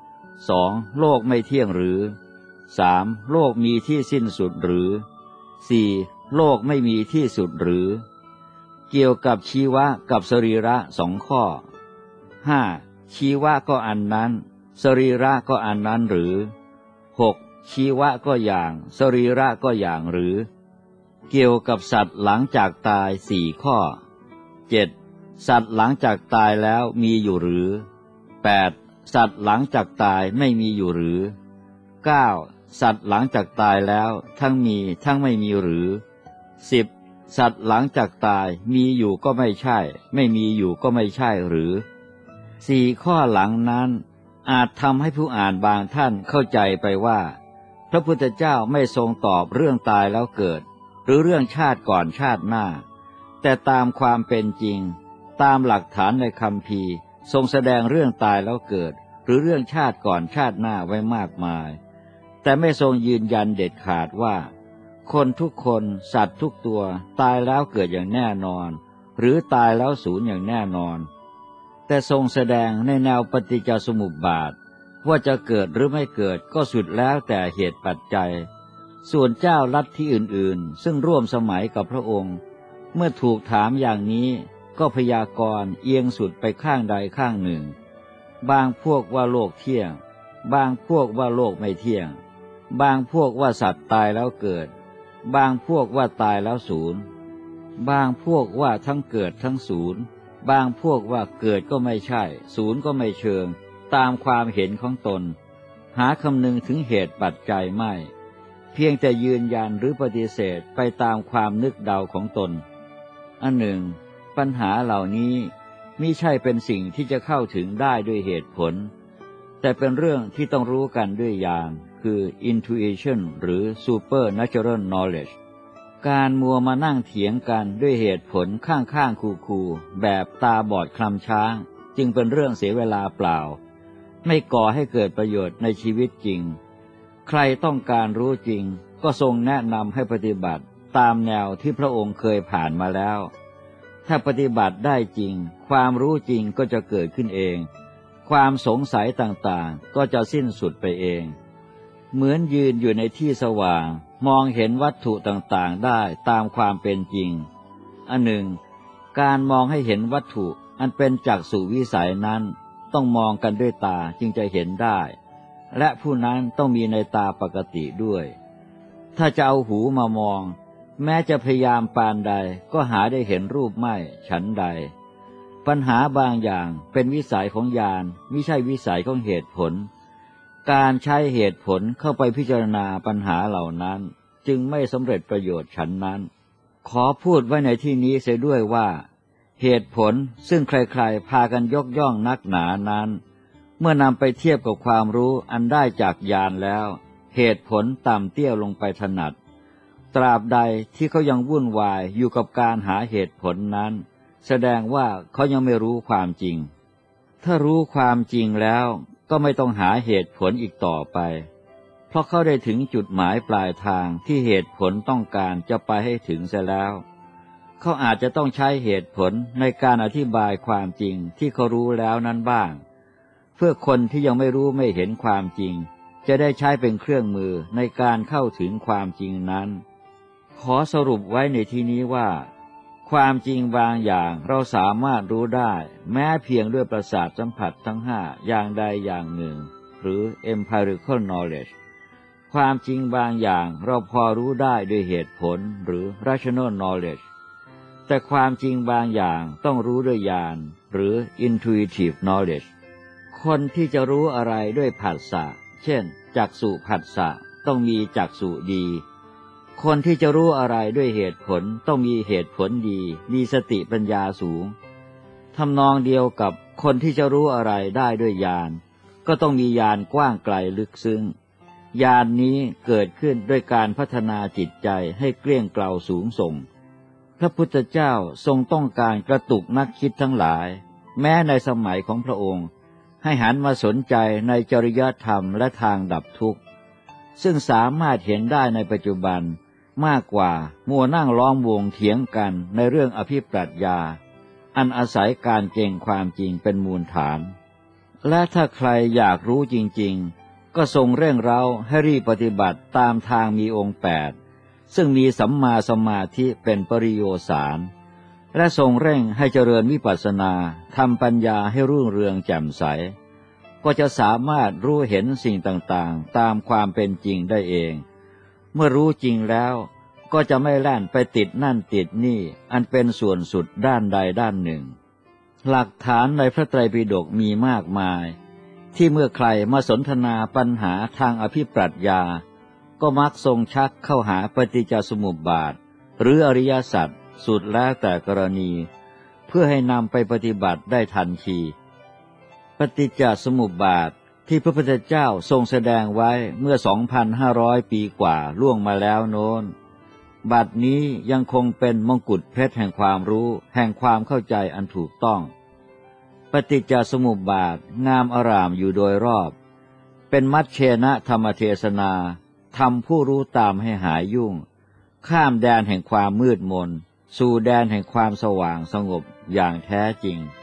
2. โลกไม่เที่ยงหรือ 3. โลกมีที่สิ้นสุดหรือ 4. โลกไม่มีที่สุดหรือเกี่ยวกับชีวะกับสรีระ2 ข้อ 5. ชีวะก็อันนั้นสรีระก็อันนั้นหรือ 6. ชีวะก็อย่างสรีระก็อย่างหรือเกี่ยวกับสัตว์หลังจากตาย4 ข้อ 7. สัตว์หลังจากตายแล้วมีอยู่หรือ 8. สัตว์หลังจากตายไม่มีอยู่หรือ 9. สัตว์หลังจากตายแล้วทั้งมีทั้งไม่มีหรือ 10. สัตว์หลังจากตายมีอยู่ก็ไม่ใช่ไม่มีอยู่ก็ไม่ใช่หรือ4 ข้อหลังนั้นอาจทำให้ผู้อ่านบางท่านเข้าใจไปว่าพระพุทธเจ้าไม่ทรงตอบเรื่องตายแล้วเกิดหรือเรื่องชาติก่อนชาติหน้าแต่ตามความเป็นจริงตามหลักฐานในคัมภีร์ทรงแสดงเรื่องตายแล้วเกิดหรือเรื่องชาติก่อนชาติหน้าไว้มากมายแต่ไม่ทรงยืนยันเด็ดขาดว่าคนทุกคนสัตว์ทุกตัวตายแล้วเกิดอย่างแน่นอนหรือตายแล้วสูญอย่างแน่นอนแต่ทรงแสดงในแนวปฏิจจสมุปบาทว่าจะเกิดหรือไม่เกิดก็สุดแล้วแต่เหตุปัจจัยส่วนเจ้าลัทธิอื่นๆซึ่งร่วมสมัยกับพระองค์เมื่อถูกถามอย่างนี้ก็พยากรณ์เอียงสุดไปข้างใดข้างหนึ่งบางพวกว่าโลกเที่ยงบางพวกว่าโลกไม่เที่ยงบางพวกว่าสัตว์ตายแล้วเกิดบางพวกว่าตายแล้วสูญบางพวกว่าทั้งเกิดทั้งสูญบางพวกว่าเกิดก็ไม่ใช่สูญก็ไม่เชิงตามความเห็นของตนหาคำนึงถึงเหตุปัจจัยไม่เพียงแต่ยืนยันหรือปฏิเสธไปตามความนึกเดาของตนอันหนึ่งปัญหาเหล่านี้มิใช่เป็นสิ่งที่จะเข้าถึงได้ด้วยเหตุผลแต่เป็นเรื่องที่ต้องรู้กันด้วยญาณคือ intuition หรือ supernatural knowledge การมัวมานั่งเถียงกันด้วยเหตุผลข้างๆคูๆแบบตาบอดคลำช้างจึงเป็นเรื่องเสียเวลาเปล่าไม่ก่อให้เกิดประโยชน์ในชีวิตจริงใครต้องการรู้จริงก็ทรงแนะนำให้ปฏิบัติตามแนวที่พระองค์เคยผ่านมาแล้วถ้าปฏิบัติได้จริงความรู้จริงก็จะเกิดขึ้นเองความสงสัยต่างๆก็จะสิ้นสุดไปเองเหมือนยืนอยู่ในที่สว่างมองเห็นวัตถุต่างๆได้ตามความเป็นจริงอันหนึ่งการมองให้เห็นวัตถุอันเป็นจักษุวิสัยนั้นต้องมองกันด้วยตาจึงจะเห็นได้และผู้นั้นต้องมีในตาปกติด้วยถ้าจะเอาหูมามองแม้จะพยายามปานใดก็หาได้เห็นรูปไม่ฉันใดปัญหาบางอย่างเป็นวิสัยของญาณมิใช่วิสัยของเหตุผลการใช้เหตุผลเข้าไปพิจารณาปัญหาเหล่านั้นจึงไม่สำเร็จประโยชน์ฉันนั้นขอพูดไว้ในที่นี้เสียด้วยว่าเหตุผลซึ่งใครๆพากันยกย่องนักหนานั้นเมื่อนำไปเทียบกับความรู้อันได้จากญาณแล้วเหตุผลต่ำเตี้ยลงไปถนัดตราบใดที่เขายังวุ่นวายอยู่กับการหาเหตุผลนั้นแสดงว่าเขายังไม่รู้ความจริงถ้ารู้ความจริงแล้วก็ไม่ต้องหาเหตุผลอีกต่อไปเพราะเขาได้ถึงจุดหมายปลายทางที่เหตุผลต้องการจะไปให้ถึงเสียแล้วเขาอาจจะต้องใช้เหตุผลในการอธิบายความจริงที่เขารู้แล้วนั้นบ้างเพื่อคนที่ยังไม่รู้ไม่เห็นความจริงจะได้ใช้เป็นเครื่องมือในการเข้าถึงความจริงนั้นขอสรุปไว้ในที่นี้ว่าความจริงบางอย่างเราสามารถรู้ได้แม้เพียงด้วยประสาทสัมผัสทั้งห้าอย่างใดอย่างหนึ่งหรือ empirical knowledge ความจริงบางอย่างเราพอรู้ได้ด้วยเหตุผลหรือ rational knowledge แต่ความจริงบางอย่างต้องรู้ด้วยญาณหรือ intuitive knowledge คนที่จะรู้อะไรด้วยผัสสะเช่นจักษุผัสสะต้องมีจักษุดีคนที่จะรู้อะไรด้วยเหตุผลต้องมีเหตุผลดีมีสติปัญญาสูงทำนองเดียวกับคนที่จะรู้อะไรได้ด้วยญาณก็ต้องมีญาณกว้างไกลลึกซึ้งญาณนี้เกิดขึ้นด้วยการพัฒนาจิตใจให้เกลี้ยงเกลาสูงส่งพระพุทธเจ้าทรงต้องการกระตุกนักคิดทั้งหลายแม้ในสมัยของพระองค์ให้หันมาสนใจในจริยธรรมและทางดับทุกข์ซึ่งสามารถเห็นได้ในปัจจุบันมากกว่ามัวนั่งล้อมวงเถียงกันในเรื่องอภิปรัชญาอันอาศัยการเก่งความจริงเป็นมูลฐานและถ้าใครอยากรู้จริงๆก็ทรงเร่งเร้าให้รีบปฏิบัติตามทางมีองค์8ซึ่งมีสัมมาสมาธิเป็นปริโยสารและทรงเร่งให้เจริญวิปัสสนาทำปัญญาให้รุ่งเรืองแจ่มใสก็จะสามารถรู้เห็นสิ่งต่างๆตามความเป็นจริงได้เองเมื่อรู้จริงแล้วก็จะไม่แล่นไปติดนั่นติดนี่อันเป็นส่วนสุดด้านใดด้านหนึ่งหลักฐานในพระไตรปิฎกมีมากมายที่เมื่อใครมาสนทนาปัญหาทางอภิปรัชญาก็มักทรงชักเข้าหาปฏิจจสมุปบาทหรืออริยสัจสุดแล้วแต่กรณีเพื่อให้นำไปปฏิบัติได้ทันทีปฏิจจสมุปบาทที่พระพุทธเจ้าทรงแสดงไว้เมื่อ 2,500 ปีกว่าล่วงมาแล้วโน้นบัดนี้ยังคงเป็นมงกุฎเพชรแห่งความรู้แห่งความเข้าใจอันถูกต้องปฏิจจสมุปบาทงามอร่ามอยู่โดยรอบเป็นมัชเชนะธรรมเทศนาทำผู้รู้ตามให้หายยุ่งข้ามแดนแห่งความมืดมนสู่แดนแห่งความสว่างสงบอย่างแท้จริง